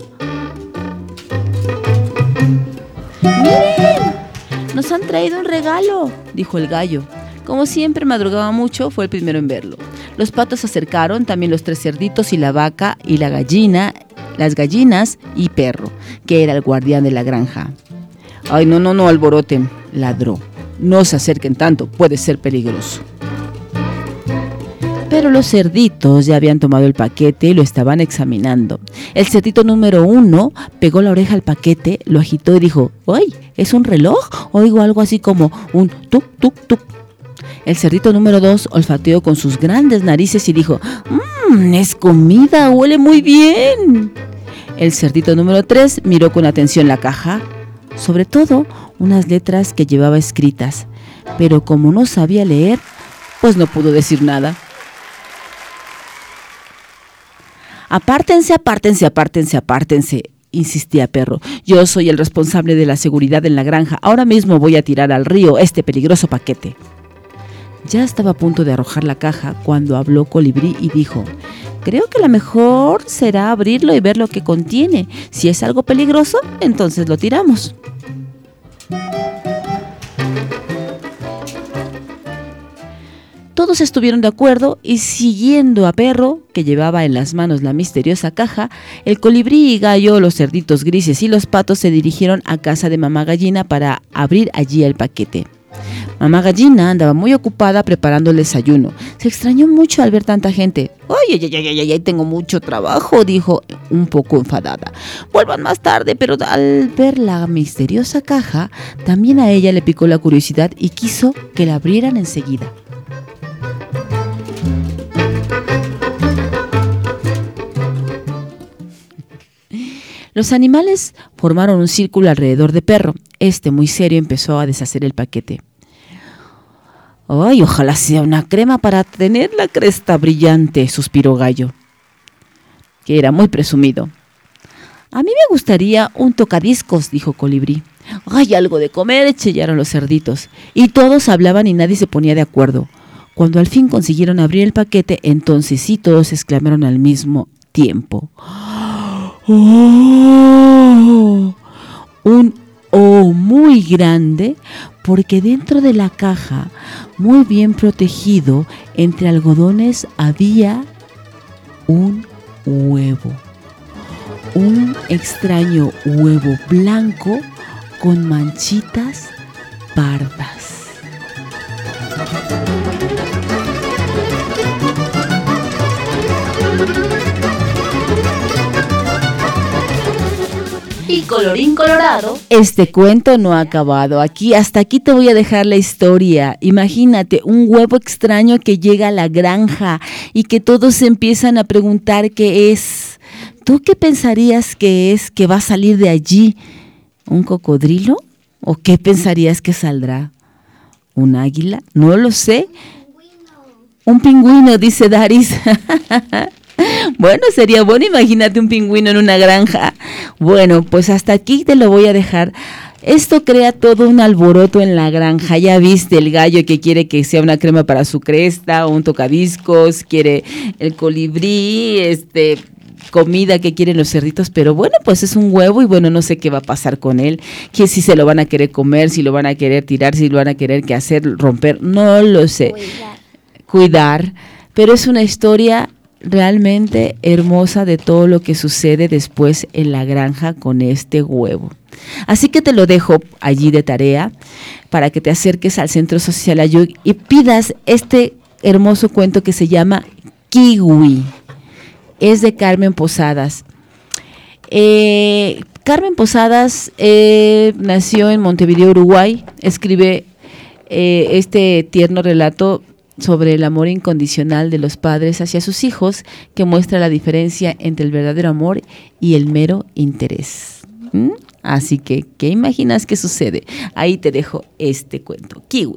¡Miren! ¡Nos han traído un regalo!, dijo el gallo. Como siempre madrugaba mucho, fue el primero en verlo. Los patos se acercaron, también los 3 cerditos y la vaca y la gallina, las gallinas y perro, que era el guardián de la granja. ¡Ay, no alboroten!, ladró. No se acerquen tanto, puede ser peligroso. Pero los cerditos ya habían tomado el paquete y lo estaban examinando. El cerdito número 1 pegó la oreja al paquete, lo agitó y dijo: ¡ay! ¿Es un reloj? Oigo algo así como un tuk, tuk, tuk. El cerdito número 2 olfateó con sus grandes narices y dijo: ¡es comida! ¡Huele muy bien! El cerdito número 3 miró con atención la caja, sobre todo unas letras que llevaba escritas, pero como no sabía leer, pues no pudo decir nada. Apártense, insistía Perro. Yo soy el responsable de la seguridad en la granja. Ahora mismo voy a tirar al río este peligroso paquete. Ya estaba a punto de arrojar la caja cuando habló Colibrí y dijo: creo que lo mejor será abrirlo y ver lo que contiene. Si es algo peligroso, entonces lo tiramos. Todos estuvieron de acuerdo y siguiendo a Perro, que llevaba en las manos la misteriosa caja, el colibrí y gallo, los cerditos grises y los patos se dirigieron a casa de mamá gallina para abrir allí el paquete. Mamá gallina andaba muy ocupada preparando el desayuno. Se extrañó mucho al ver tanta gente. ¡Ay, tengo mucho trabajo!, dijo un poco enfadada. Vuelvan más tarde, pero al ver la misteriosa caja, también a ella le picó la curiosidad y quiso que la abrieran enseguida. Los animales formaron un círculo alrededor de Perro. Muy serio, empezó a deshacer el paquete. ¡Ay, ojalá sea una crema para tener la cresta brillante!, suspiró Gallo, que era muy presumido. A mí me gustaría un tocadiscos, dijo Colibrí. ¡Ay, algo de comer!, chillaron los cerditos. Y todos hablaban y nadie se ponía de acuerdo. Cuando al fin consiguieron abrir el paquete, entonces sí todos exclamaron al mismo tiempo: ¡oh! Un O muy grande, porque dentro de la caja, muy bien protegido, entre algodones había un huevo. Un extraño huevo blanco con manchitas pardas. Y colorín colorado, este cuento no ha acabado. Hasta aquí te voy a dejar la historia. Imagínate un huevo extraño que llega a la granja y que todos se empiezan a preguntar qué es. ¿Tú qué pensarías que es que va a salir de allí? ¿Un cocodrilo? ¿O qué pensarías que saldrá? ¿Un águila? No lo sé. Un pingüino, dice Daris. Bueno, sería bueno, imagínate un pingüino en una granja. Bueno, pues hasta aquí te lo voy a dejar. Esto crea todo un alboroto en la granja. Ya viste el gallo que quiere que sea una crema para su cresta, un tocadiscos, quiere el colibrí, comida que quieren los cerditos, pero bueno, pues es un huevo y bueno, no sé qué va a pasar con él, que si se lo van a querer comer, si lo van a querer tirar, si lo van a querer que hacer, romper, no lo sé. Cuidar, pero es una historia realmente hermosa de todo lo que sucede después en la granja con este huevo. Así que te lo dejo allí de tarea para que te acerques al Centro Social Ayug y pidas este hermoso cuento que se llama Kiwi. Es de Carmen Posadas. Carmen Posadas nació en Montevideo, Uruguay. Escribe este tierno relato sobre el amor incondicional de los padres hacia sus hijos, que muestra la diferencia entre el verdadero amor y el mero interés. Así que, ¿qué imaginas que sucede? Ahí te dejo este cuento, Kiwi.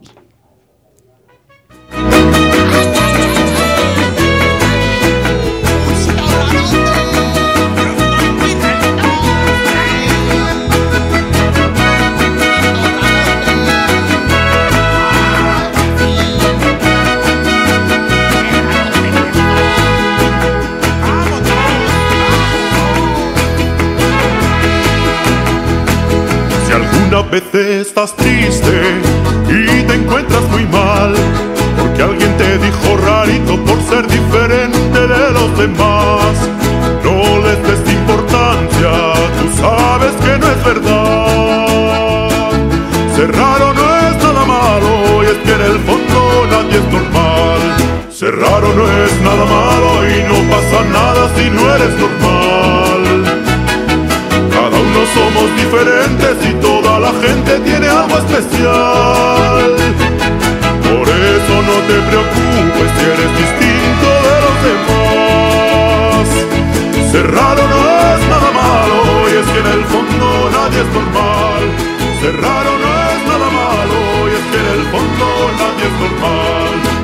A veces estás triste y te encuentras muy mal, porque alguien te dijo rarito por ser diferente de los demás. No les des importancia, tú sabes que no es verdad. Ser raro no es nada malo, y es que en el fondo nadie es normal. Ser raro no es nada malo y no pasa nada si no eres normal. Cada uno somos diferentes y toda la gente tiene algo especial. Por eso no te preocupes si eres distinto de los demás. Ser raro no es nada malo y es que en el fondo nadie es normal. Ser raro no es nada malo y es que en el fondo nadie es normal.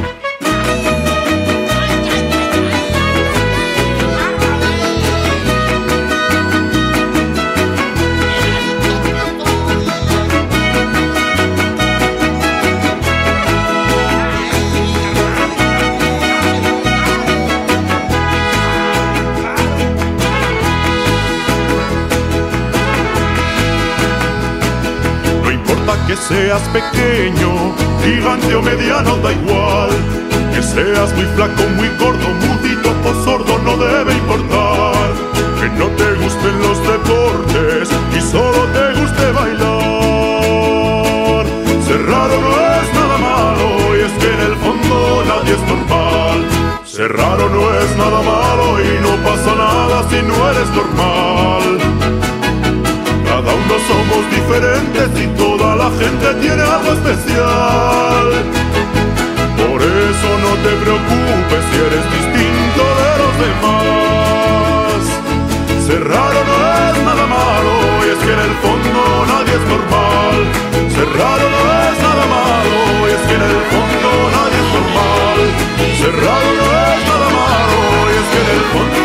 Que seas pequeño, gigante o mediano, da igual. Que seas muy flaco, muy gordo, mudito o sordo, no debe importar. Que no te gusten los deportes y solo te guste bailar. Ser raro no es nada malo y es que en el fondo nadie es normal. Ser raro no es nada malo y no pasa nada si no eres normal. Cada uno somos diferentes y toda la gente tiene algo especial. Por eso no te preocupes si eres distinto de los demás. Ser raro no es nada malo y es que en el fondo nadie es normal. Ser raro no es nada malo y es que en el fondo nadie es normal. Ser raro no es nada malo y es que en el fondo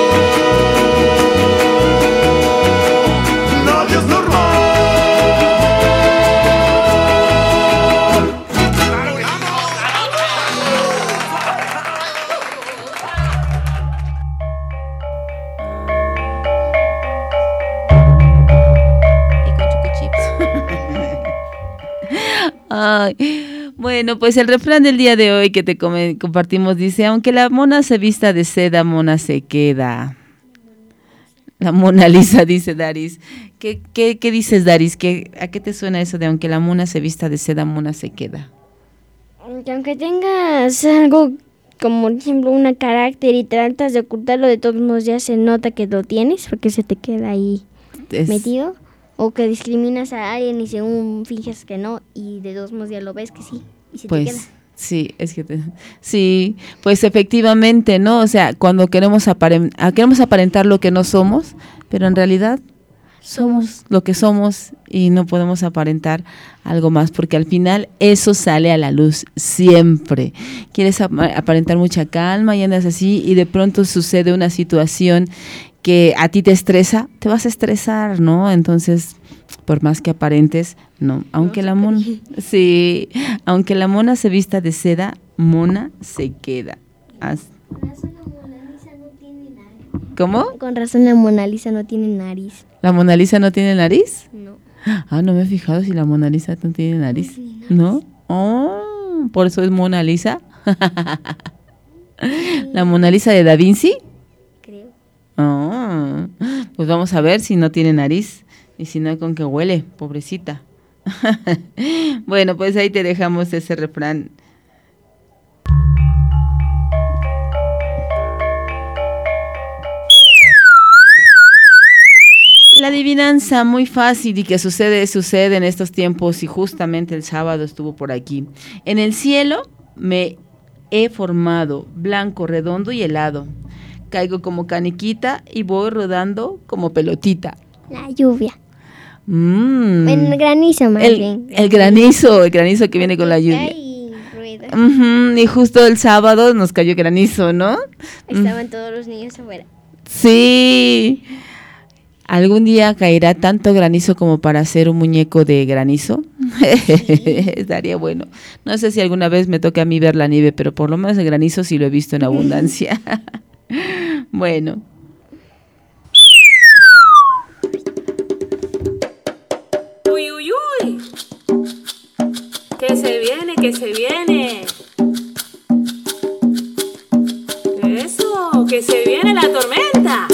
nadie es normal. Ay, bueno, pues el refrán del día de hoy que te compartimos dice: aunque la mona se vista de seda, mona se queda. La Mona Lisa, dice Daris. ¿Qué dices, Daris? ¿A qué te suena eso de aunque la mona se vista de seda, mona se queda? Que aunque tengas algo como, por ejemplo, un carácter y tratas de ocultarlo, de todos modos ya se nota que lo tienes porque se te queda ahí metido. O que discriminas a alguien y según finges que no y de todos modos ya lo ves que sí y se te queda. Sí, sí, pues efectivamente, ¿no? O sea, cuando queremos aparentar lo que no somos, pero en realidad somos lo que somos y no podemos aparentar algo más, porque al final eso sale a la luz siempre. Quieres aparentar mucha calma y andas así y de pronto sucede una situación que a ti te estresa, te vas a estresar, ¿no? Entonces, por más que aparentes, no. Aunque la mona se vista de seda, mona se queda. ¿Cómo? Con razón la Mona Lisa no tiene nariz. ¿La Mona Lisa no tiene nariz? No. Ah, no me he fijado si la Mona Lisa no tiene nariz. ¿No? Oh, por eso es Mona Lisa. ¿La Mona Lisa de Da Vinci? Creo. Oh, pues vamos a ver si no tiene nariz y si no, con qué huele, pobrecita. Bueno, pues ahí te dejamos ese refrán. La adivinanza muy fácil y que sucede en estos tiempos, y justamente el sábado estuvo por aquí. En el cielo me he formado, blanco, redondo y helado. Caigo como caniquita y voy rodando como pelotita. La lluvia. El granizo más bien. El granizo que viene con la lluvia. Y rueda. Y justo el sábado nos cayó granizo, ¿no? Estaban todos los niños afuera. Sí. ¿Algún día caerá tanto granizo como para hacer un muñeco de granizo? Sí. Estaría bueno. No sé si alguna vez me toque a mí ver la nieve, pero por lo menos el granizo sí lo he visto en abundancia. Bueno. Uy, uy, uy. Que se viene. Eso, que se viene la tormenta.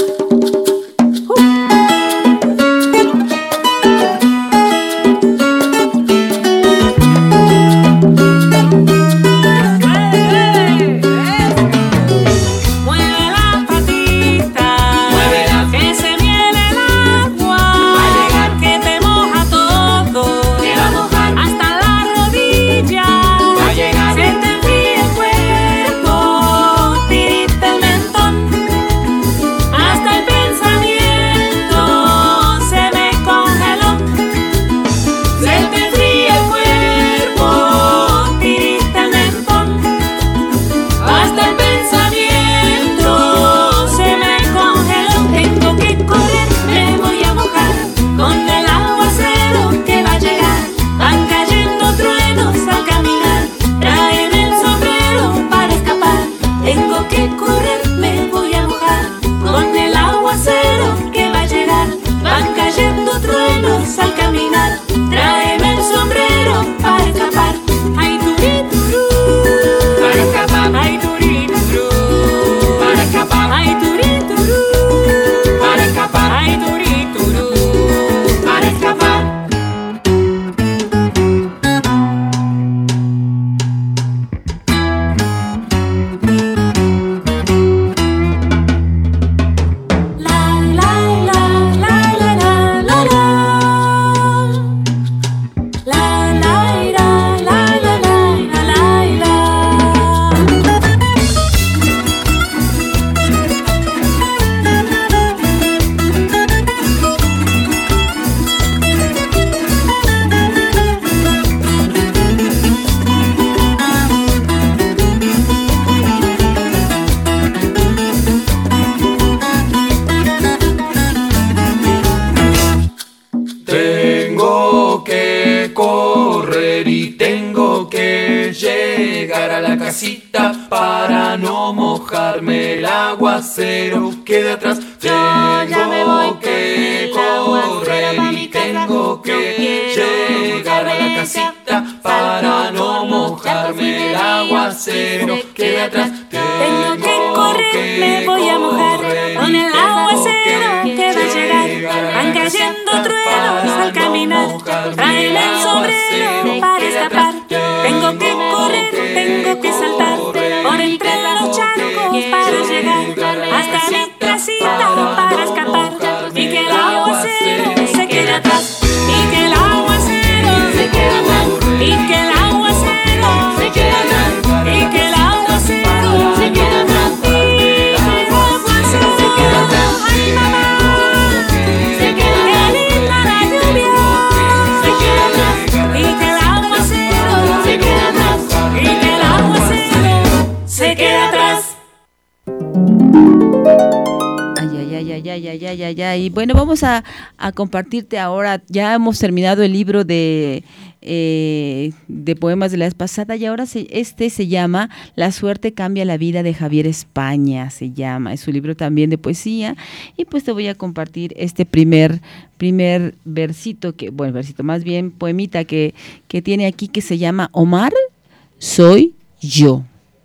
Para no mojarme el aguacero que de atrás. Tengo que correr y tengo que llegar a la casita para no mojarme el aguacero que de atrás. Tengo que correr, me voy a mojar con el aguacero que va a llegar. Van cayendo truenos al caminar, tráeme el sombrero para escapar. Tengo que correr, tengo que saltar por entre los charcos para llegar hasta mi casita para escapar. Y que el aguacero se quede atrás, y que el aguacero se quede atrás, y que el aguacero se quede atrás, y que el aguacero se quede atrás, y que el aguacero se quede atrás. Ay, mamá, se quede atrás, qué linda la lluvia, se quede atrás, y que el aguacero se quede atrás, y que el aguacero se quede atrás. allá. Y bueno, vamos a compartirte ahora, ya hemos terminado el libro de poemas de la vez pasada y ahora se llama La suerte cambia la vida, de Javier España, se llama, es su libro también de poesía. Y pues te voy a compartir este primer versito, más bien poemita que tiene aquí, que se llama Omar, soy yo.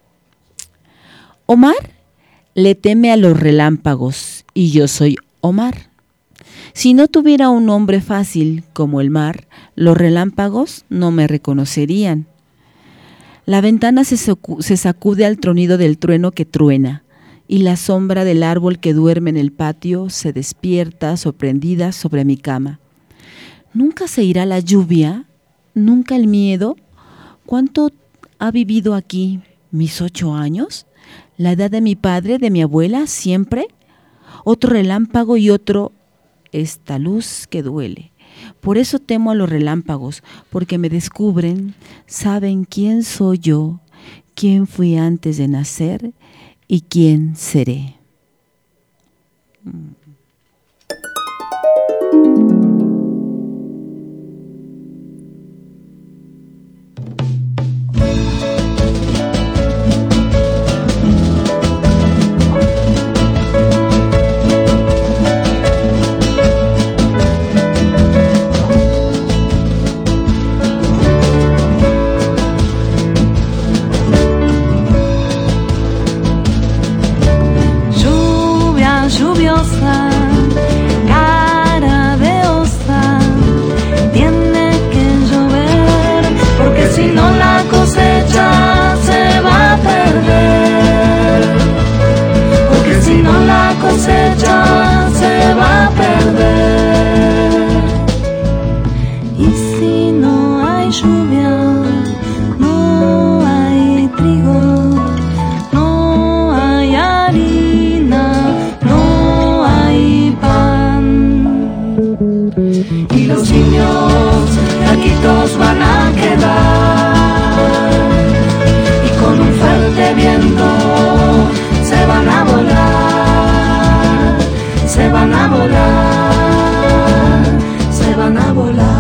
Omar le teme a los relámpagos y yo soy Omar. Si no tuviera un nombre fácil como el mar, los relámpagos no me reconocerían. La ventana se sacude al tronido del trueno que truena, y la sombra del árbol que duerme en el patio se despierta sorprendida sobre mi cama. ¿Nunca se irá la lluvia? ¿Nunca el miedo? ¿Cuánto ha vivido aquí? ¿Mis 8 años? ¿La edad de mi padre, de mi abuela, siempre? Otro relámpago y otro, esta luz que duele. Por eso temo a los relámpagos, porque me descubren, saben quién soy yo, quién fui antes de nacer y quién seré. Lluviosa, cara de osa, tiene que llover, porque si no la cosecha se va a perder, porque si no la cosecha se va a perder. Y si no hay lluvia, no hay trigo, no hay harina, y los niños flaquitos van a quedar, y con un fuerte viento se van a volar, se van a volar, se van a volar.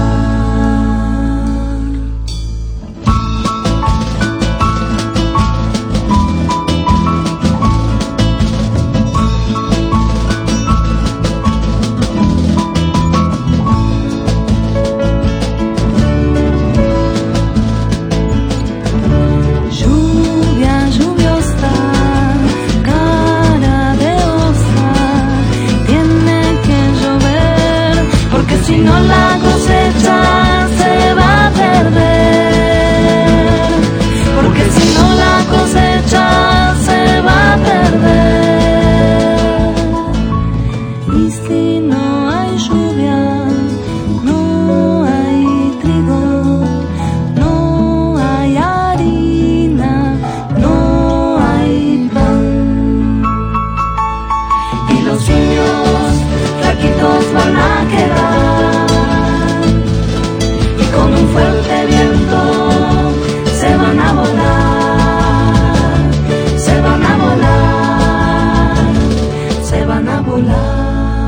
Si no la cosecha se va a perder, porque si no la cosecha se va a perder. Y si no hay lluvia, no hay trigo, no hay harina, no hay pan. Y los niños flaquitos van a quedar, con un fuerte viento se van a volar, se van a volar, se van a volar.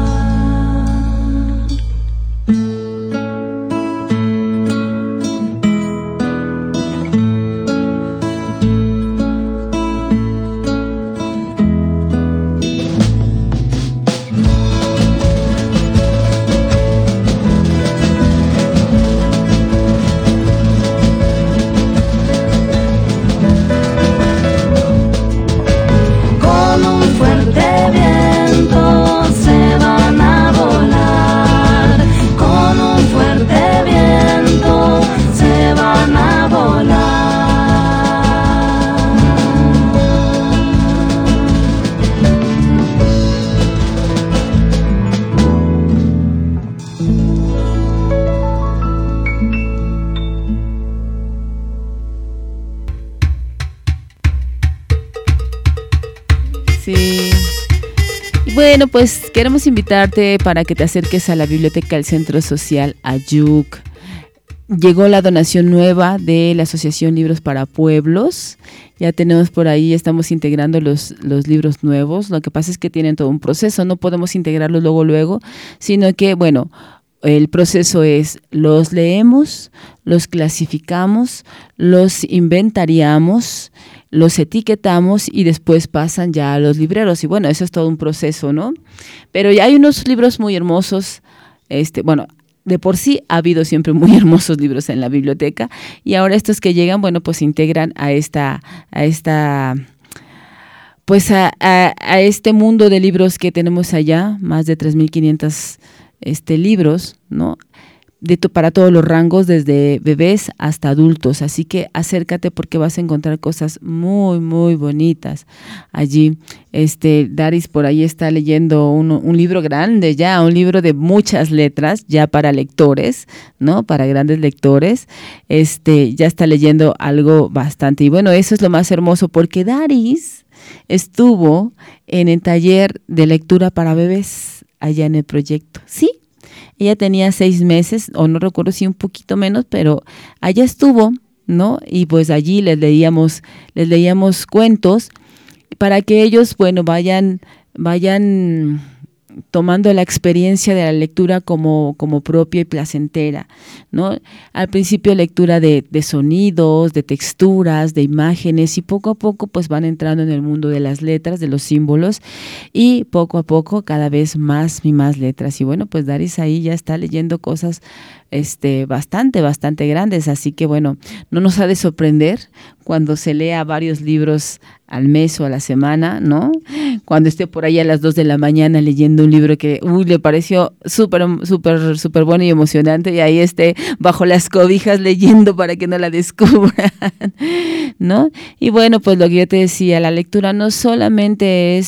Sí. Bueno, pues queremos invitarte para que te acerques a la Biblioteca del Centro Social Ayuc. llegó la donación nueva de la Asociación Libros para Pueblos. Ya tenemos por ahí, estamos integrando los libros nuevos. Lo que pasa es que tienen todo un proceso, no podemos integrarlos luego, sino que, bueno, el proceso es, los leemos, los clasificamos, los inventariamos, los etiquetamos y después pasan ya a los libreros. Y bueno, eso es todo un proceso, ¿no? Pero ya hay unos libros muy hermosos, bueno, de por sí ha habido siempre muy hermosos libros en la biblioteca, y ahora estos que llegan, bueno, pues se integran a este mundo de libros que tenemos allá, más de 3,500 libros, ¿no? Para todos los rangos, desde bebés hasta adultos. Así que acércate porque vas a encontrar cosas muy, muy bonitas allí. Daris por ahí está leyendo un libro grande ya, un libro de muchas letras, ya para lectores, ¿no? Para grandes lectores. Ya está leyendo algo bastante. Y bueno, eso es lo más hermoso, porque Daris estuvo en el taller de lectura para bebés allá en el proyecto. ¿Sí? Ella tenía 6 meses, o no recuerdo si un poquito menos, pero allá estuvo, ¿no? Y pues allí les leíamos cuentos para que ellos, bueno, vayan tomando la experiencia de la lectura como propia y placentera, ¿no? Al principio lectura de sonidos, de texturas, de imágenes, y poco a poco pues van entrando en el mundo de las letras, de los símbolos, y poco a poco cada vez más y más letras. Y bueno, pues Daris ahí ya está leyendo cosas bastante grandes, así que bueno, no nos ha de sorprender cuando se lea varios libros al mes o a la semana, ¿no? Cuando esté por ahí a las 2 de la mañana leyendo un libro que le pareció súper bueno y emocionante, y ahí esté bajo las cobijas leyendo para que no la descubran, ¿no? Y bueno, pues lo que yo te decía, la lectura no solamente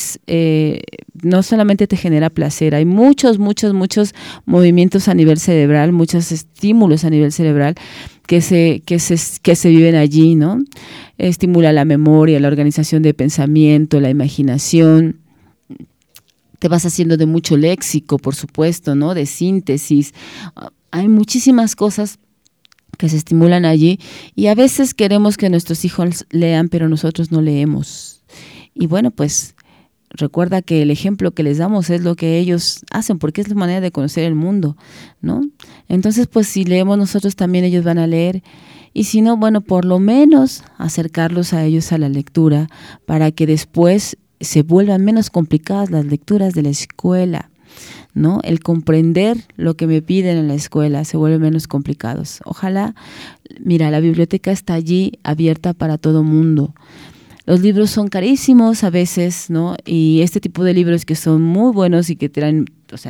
te genera placer, hay muchos movimientos a nivel cerebral, muchos estímulos a nivel cerebral que se viven allí, ¿no? Estimula la memoria, la organización de pensamiento, la imaginación. Te vas haciendo de mucho léxico, por supuesto, ¿no? De síntesis. Hay muchísimas cosas que se estimulan allí, y a veces queremos que nuestros hijos lean, pero nosotros no leemos. Y bueno, pues recuerda que el ejemplo que les damos es lo que ellos hacen, porque es la manera de conocer el mundo, ¿no? Entonces, pues si leemos nosotros, también ellos van a leer. Y si no, bueno, por lo menos acercarlos a ellos a la lectura, para que después se vuelvan menos complicadas las lecturas de la escuela, ¿no? El comprender lo que me piden en la escuela se vuelve menos complicados. Ojalá, mira, la biblioteca está allí abierta para todo mundo. Los libros son carísimos a veces, ¿no? Y este tipo de libros que son muy buenos y que tienen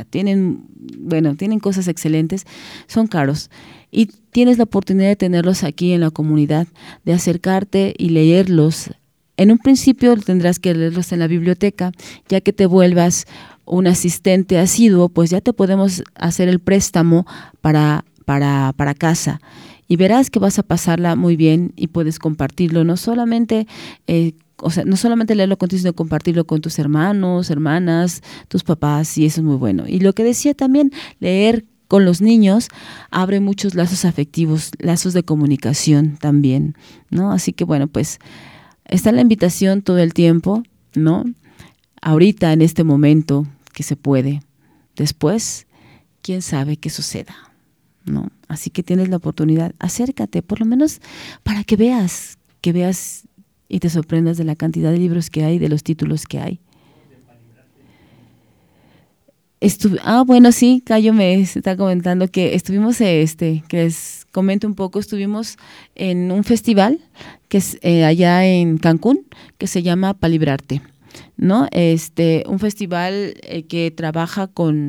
cosas excelentes, son caros. Y tienes la oportunidad de tenerlos aquí en la comunidad, de acercarte y leerlos. En un principio tendrás que leerlos en la biblioteca, ya que te vuelvas un asistente asiduo, pues ya te podemos hacer el préstamo para casa. Y verás que vas a pasarla muy bien y puedes compartirlo, no solamente leerlo contigo, sino compartirlo con tus hermanos, hermanas, tus papás, y eso es muy bueno. Y lo que decía también, leer con los niños abre muchos lazos afectivos, lazos de comunicación también, ¿no? Así que bueno, pues está la invitación todo el tiempo, ¿no? Ahorita, en este momento, que se puede. Después, quién sabe qué suceda, ¿no? Así que tienes la oportunidad, acércate, por lo menos para que veas y te sorprendas de la cantidad de libros que hay, de los títulos que hay. Bueno, sí, Cayo me está comentando que estuvimos, que les comento un poco, estuvimos en un festival que es allá en Cancún, que se llama Palibrarte, ¿no? Un festival que trabaja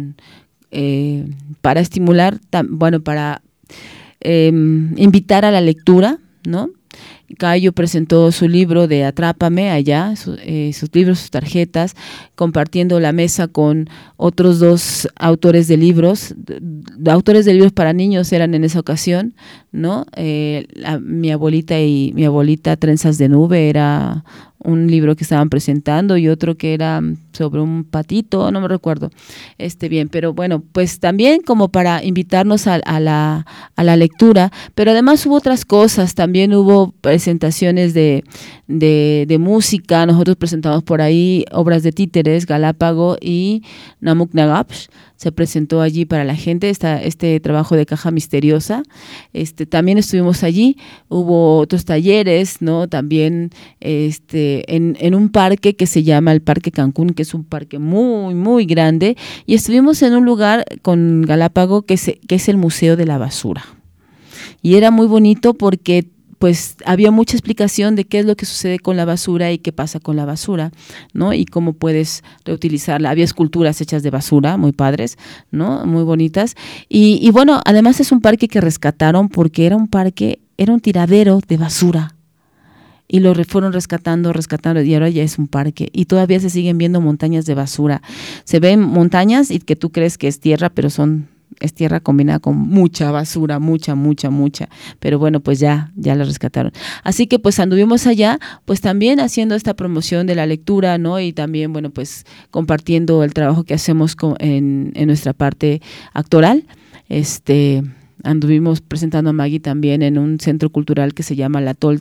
para estimular, para invitar a la lectura, ¿no? Cayo presentó su libro de Atrápame allá, sus libros, sus tarjetas, compartiendo la mesa con otros 2 autores de libros para niños eran en esa ocasión, ¿no? Mi abuelita Trenzas de Nube era un libro que estaban presentando y otro que era sobre un patito, no me recuerdo bien, pero bueno, pues también como para invitarnos a la lectura, pero además hubo otras cosas, también hubo presentaciones de música, nosotros presentamos por ahí obras de títeres, Galápago y Namuk Nagapsh, se presentó allí para la gente este trabajo de Caja Misteriosa, también estuvimos allí, hubo otros talleres, ¿no? También en un parque que se llama el Parque Cancún, que es un parque muy, muy grande, y estuvimos en un lugar con Galápago que es el Museo de la Basura. Y era muy bonito porque pues había mucha explicación de qué es lo que sucede con la basura y qué pasa con la basura, ¿no? Y cómo puedes reutilizarla. Había esculturas hechas de basura, muy padres, ¿no? Muy bonitas. Y bueno, además es un parque que rescataron porque era un tiradero de basura. Y lo fueron rescatando, y ahora ya es un parque. Y todavía se siguen viendo montañas de basura. Se ven montañas y que tú crees que es tierra, pero es tierra combinada con mucha basura, mucha, pero bueno, pues ya la rescataron. Así que pues anduvimos allá, pues también haciendo esta promoción de la lectura, ¿no? Y también, bueno, pues compartiendo el trabajo que hacemos en nuestra parte actoral. Anduvimos presentando a Maggie también en un centro cultural que se llama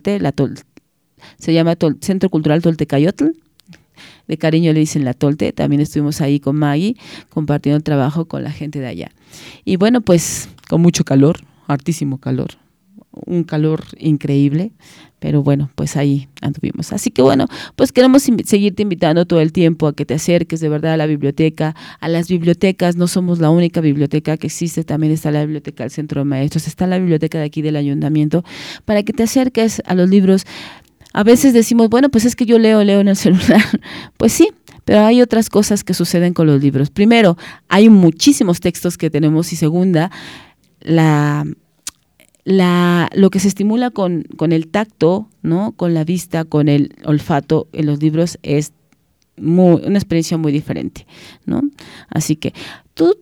se llama Centro Cultural Toltecayotl. De cariño le dicen La Tolte, también estuvimos ahí con Maggie compartiendo el trabajo con la gente de allá. Y bueno, pues con mucho calor, hartísimo calor, un calor increíble, pero bueno, pues ahí anduvimos. Así que bueno, pues queremos seguirte invitando todo el tiempo a que te acerques de verdad a la biblioteca, a las bibliotecas. No somos la única biblioteca que existe, también está la biblioteca del Centro de Maestros, está la biblioteca de aquí del Ayuntamiento, para que te acerques a los libros. A veces decimos, bueno, pues es que yo leo en el celular. Pues sí, pero hay otras cosas que suceden con los libros. Primero, hay muchísimos textos que tenemos y segunda, lo que se estimula con el tacto, ¿no? Con la vista, con el olfato en los libros es una experiencia muy diferente, ¿no? Así que tú,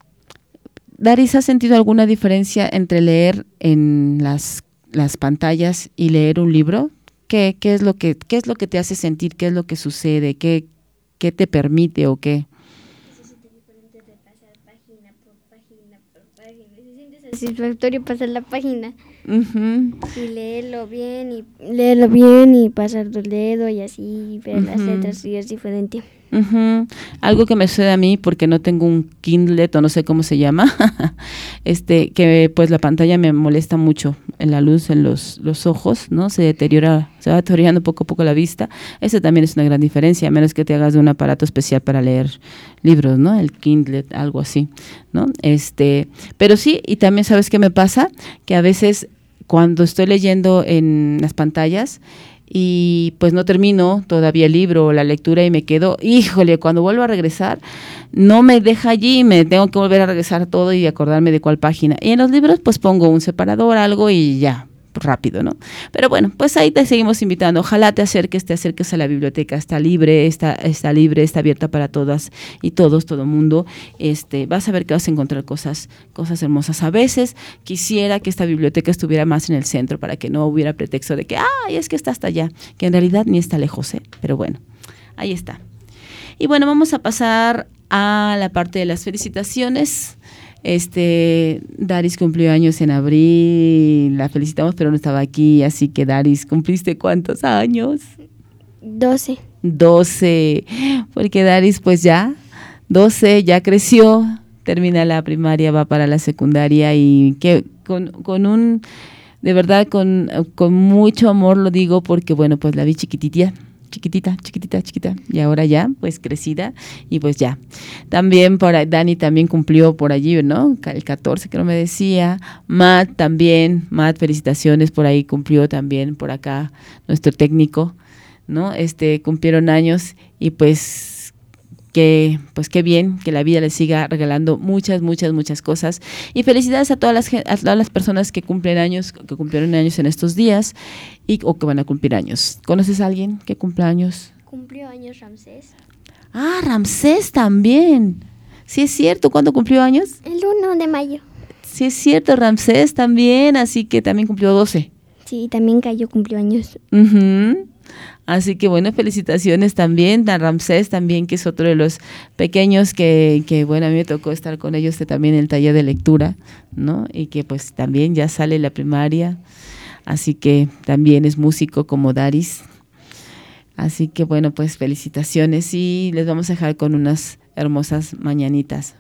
Daris, ¿has sentido alguna diferencia entre leer en las pantallas y leer un libro? ¿Qué es lo que te hace sentir? ¿Qué es lo que sucede? ¿Qué te permite o qué? Se siente diferente de pasar página por página por página. Se siente satisfactorio pasar la página y leerlo bien y pasar el dedo y así ver las letras y es diferente. Algo que me sucede a mí porque no tengo un Kindle o no sé cómo se llama, que pues la pantalla me molesta mucho en la luz, en los ojos, ¿no? Se va deteriorando poco a poco la vista. Esa también es una gran diferencia, a menos que te hagas de un aparato especial para leer libros, ¿no? El Kindle, algo así, ¿no? Pero sí, y también ¿sabes qué me pasa? Que a veces cuando estoy leyendo en las pantallas y pues no termino todavía el libro o la lectura y me quedo, híjole, cuando vuelvo a regresar no me deja allí, me tengo que volver a regresar todo y acordarme de cuál página. Y en los libros pues pongo un separador, algo y ya, rápido, ¿no? Pero bueno, pues ahí te seguimos invitando. Ojalá te acerques a la biblioteca, está libre, está abierta para todas y todos, todo mundo. Vas a ver que vas a encontrar cosas hermosas. A veces quisiera que esta biblioteca estuviera más en el centro para que no hubiera pretexto de que, es que está hasta allá, que en realidad ni está lejos, pero bueno, ahí está. Y bueno, vamos a pasar a la parte de las felicitaciones. Daris cumplió años en abril, la felicitamos pero no estaba aquí, así que Daris, ¿cumpliste cuántos años? 12, porque Daris pues ya 12, ya creció, termina la primaria, va para la secundaria y que de verdad con mucho amor lo digo porque bueno, pues la vi chiquitita, y ahora ya, pues crecida, y pues ya. También Dani también cumplió por allí, ¿no? El 14 creo me decía. Matt también, felicitaciones, por ahí cumplió también, por acá, nuestro técnico, ¿no? Cumplieron años y pues que pues qué bien que la vida les siga regalando muchas cosas, y felicidades a todas las personas que cumplieron años en estos días o que van a cumplir años. ¿Conoces a alguien que cumple años? Cumplió años Ramsés. Ah, Ramsés también. Sí es cierto, ¿cuándo cumplió años? El 1 de mayo. Sí es cierto, Ramsés también, así que también cumplió 12. Sí, también Cayo cumplió años. Así que bueno, felicitaciones también a Ramsés también, que es otro de los pequeños que bueno, a mí me tocó estar con ellos también en el taller de lectura, ¿no? Y que pues también ya sale la primaria, así que también es músico como Daris. Así que bueno, pues felicitaciones, y les vamos a dejar con unas hermosas mañanitas.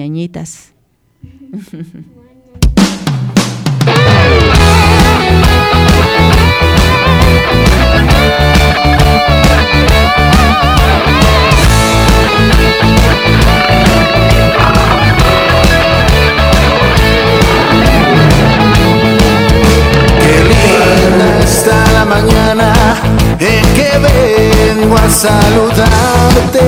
Qué linda está la mañana en que vengo a saludarte.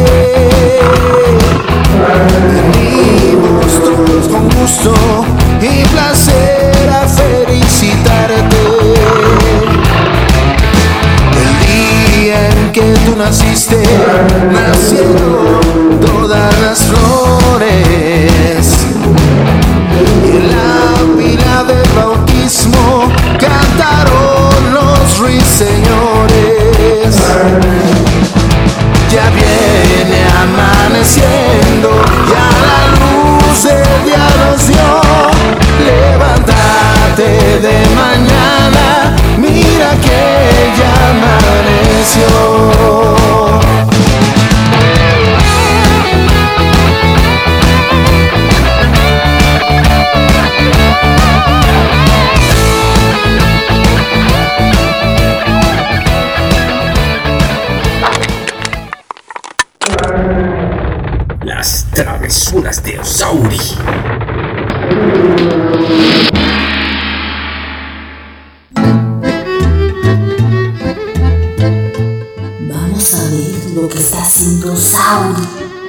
Venimos todos con gusto y placer a felicitarte. El día en que tú naciste, nacieron todas las flores. Y en la pila del bautismo cantaron los ruiseñores. Ya viene amaneciendo, ya la luz del día nos dio. Levántate de mañana, mira que ya amaneció. Las travesuras de Osauri. Vamos a ver lo que está haciendo Osauri.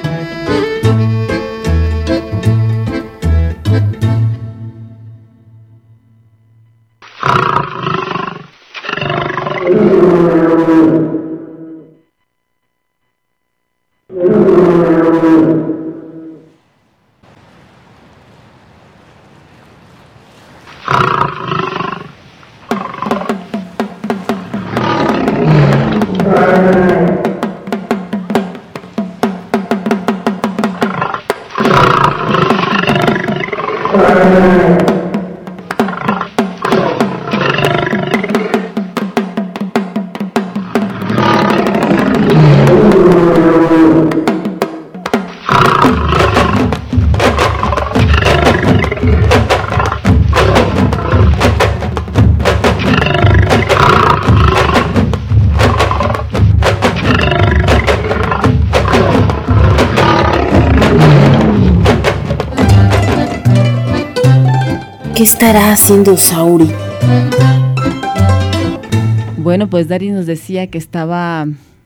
¿Qué estará haciendo Osauri? Bueno, pues Dari nos decía que estaba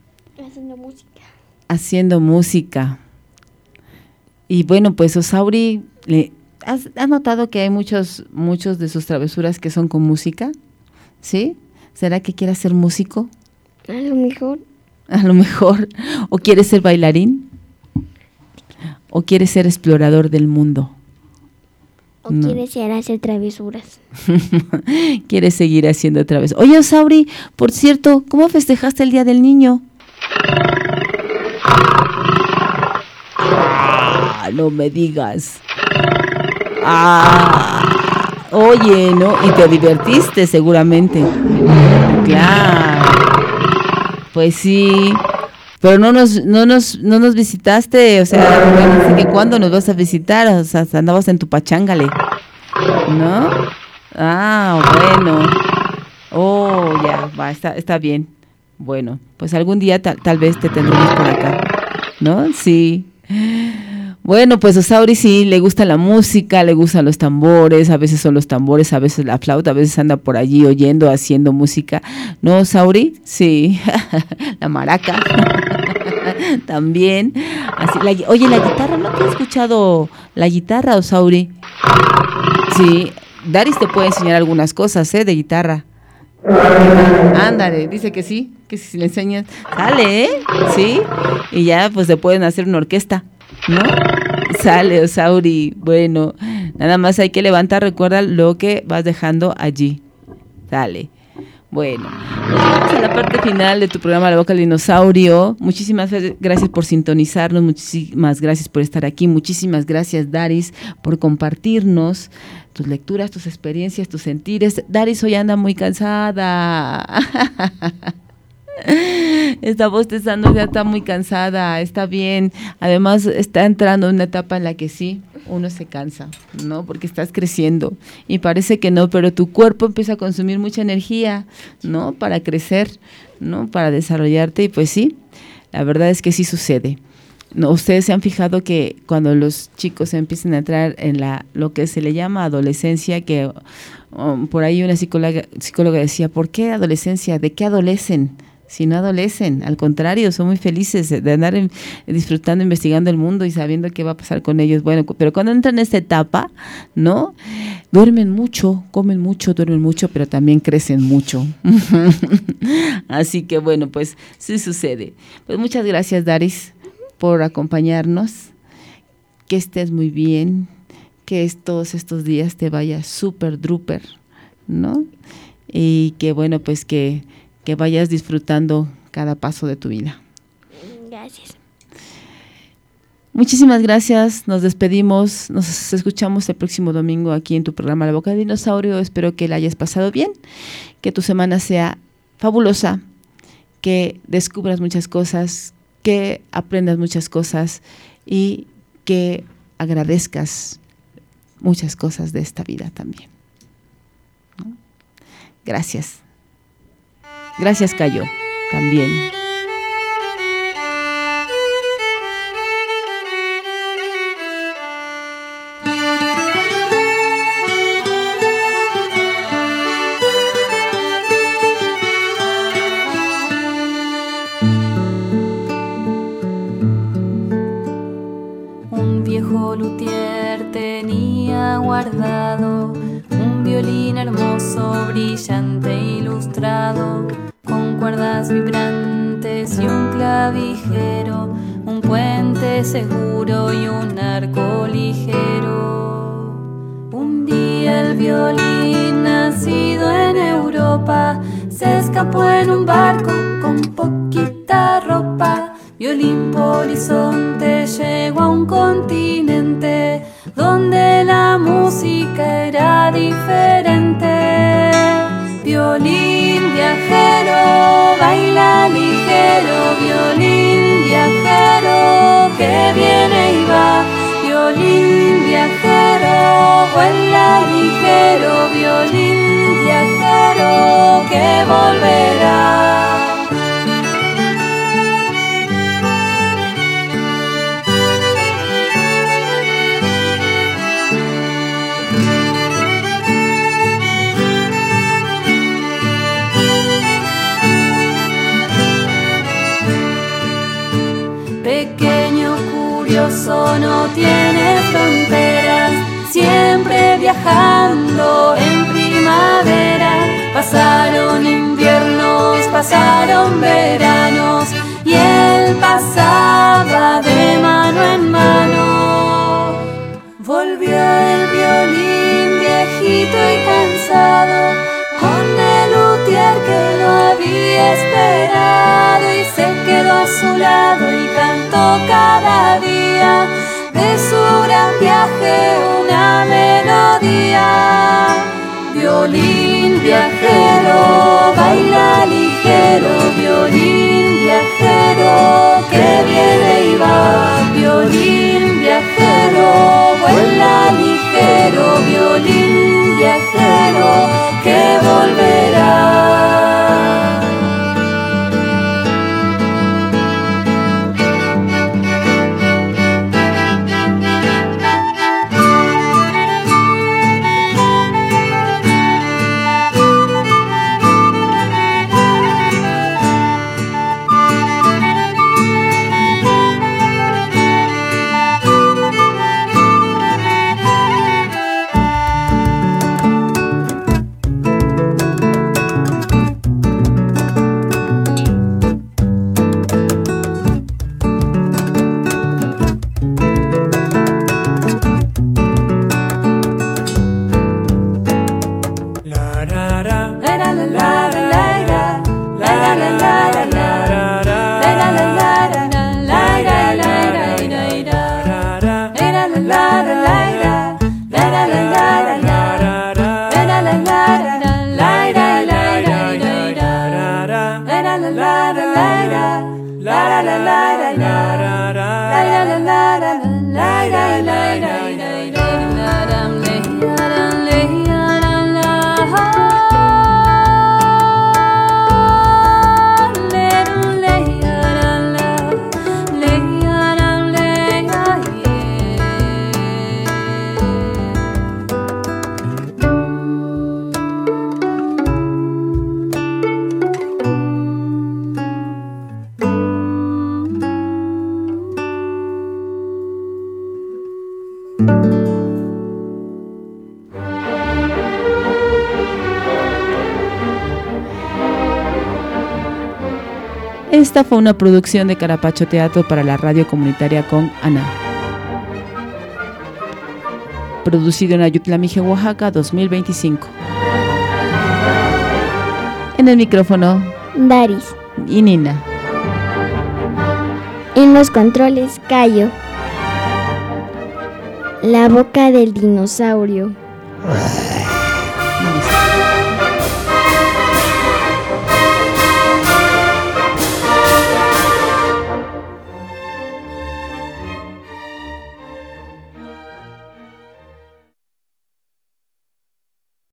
haciendo música. Y bueno, pues Osauri, ¿has notado que hay muchos de sus travesuras que son con música? ¿Sí? ¿Será que quiere ser músico? A lo mejor. A lo mejor. ¿O quiere ser bailarín? ¿O quiere ser explorador del mundo? ¿O no quiere hacer travesuras? Quiere seguir haciendo travesuras. Oye, Osauri, por cierto, ¿cómo festejaste el Día del Niño? No me digas. Oye, ¿no? Y te divertiste seguramente. Claro. Pues sí. Pero no nos visitaste, o sea, no sé que cuándo nos vas a visitar, o sea, andabas en tu pachángale, ¿no? Bueno. Oh, ya, va, está bien. Bueno, pues algún día tal vez te tendremos por acá, ¿no? Sí. Bueno, pues Osauri sí le gusta la música, le gustan los tambores, a veces son los tambores, a veces la flauta, a veces anda por allí oyendo, haciendo música. ¿No, Osauri? Sí, la maraca. También. Así, oye, la guitarra, ¿no te has escuchado la guitarra, Osauri? Sí, Daris te puede enseñar algunas cosas, de guitarra. Ándale, dice que sí, que si le enseñas, sale, sí, y ya pues se pueden hacer una orquesta, ¿no? Sale, Osauri. Bueno, nada más hay que levantar, recuerda lo que vas dejando allí. Sale. Bueno, pues vamos a la parte final de tu programa La Boca del Dinosaurio. Muchísimas gracias por sintonizarnos, muchísimas gracias por estar aquí, muchísimas gracias, Daris, por compartirnos tus lecturas, tus experiencias, tus sentires. Daris hoy anda muy cansada. Está bostezando, ya está muy cansada, está bien. Además está entrando en una etapa en la que sí, uno se cansa, ¿no? Porque estás creciendo y parece que no, pero tu cuerpo empieza a consumir mucha energía, ¿no? Para crecer, ¿no? Para desarrollarte y pues sí, la verdad es que sí sucede. No, ustedes se han fijado que cuando los chicos empiezan a entrar en lo que se le llama adolescencia, que por ahí una psicóloga decía, ¿por qué adolescencia? ¿De qué adolecen? Si no adolecen, al contrario, son muy felices de andar disfrutando, investigando el mundo y sabiendo qué va a pasar con ellos. Bueno, pero cuando entran en esta etapa, ¿no? Duermen mucho, comen mucho, duermen mucho, pero también crecen mucho. Así que bueno, pues sí sucede. Pues muchas gracias, Daris, por acompañarnos. Que estés muy bien, que todos estos días te vaya súper druper, ¿no? Y que bueno, pues que vayas disfrutando cada paso de tu vida. Gracias. Muchísimas gracias, nos despedimos, nos escuchamos el próximo domingo aquí en tu programa La Boca del Dinosaurio. Espero que la hayas pasado bien, que tu semana sea fabulosa, que descubras muchas cosas, que aprendas muchas cosas y que agradezcas muchas cosas de esta vida también, ¿no? Gracias. Gracias, Cayo, también. Un viejo luthier tenía guardado un violín hermoso, brillante e ilustrado, con cuerdas vibrantes y un clavijero, un puente seguro y un arco ligero. Un día el violín, nacido en Europa, se escapó en un barco con poquita ropa. Violín polizonte llegó a un continente donde la música era diferente. Violín viajero, baila ligero, violín viajero que viene y va. Violín viajero, vuela ligero, violín viajero que volverá. No tiene fronteras, siempre viajando en primavera. Pasaron inviernos, pasaron veranos y él pasaba de mano en mano. Volvió el violín viejito y cansado, con el luthier que lo había esperado, y se quedó a su lado y cantó cada día de su gran viaje una melodía. Violín viajero, baila ligero, violín viajero que viene y va. Violín viajero, vuela ligero, violín viajero que volverá. Esta fue una producción de Carapacho Teatro para la radio comunitaria con Ana. Producido en Ayutla, Mije, Oaxaca, 2025. En el micrófono, Daris. Y Nina. En los controles, Cayo. La boca del dinosaurio.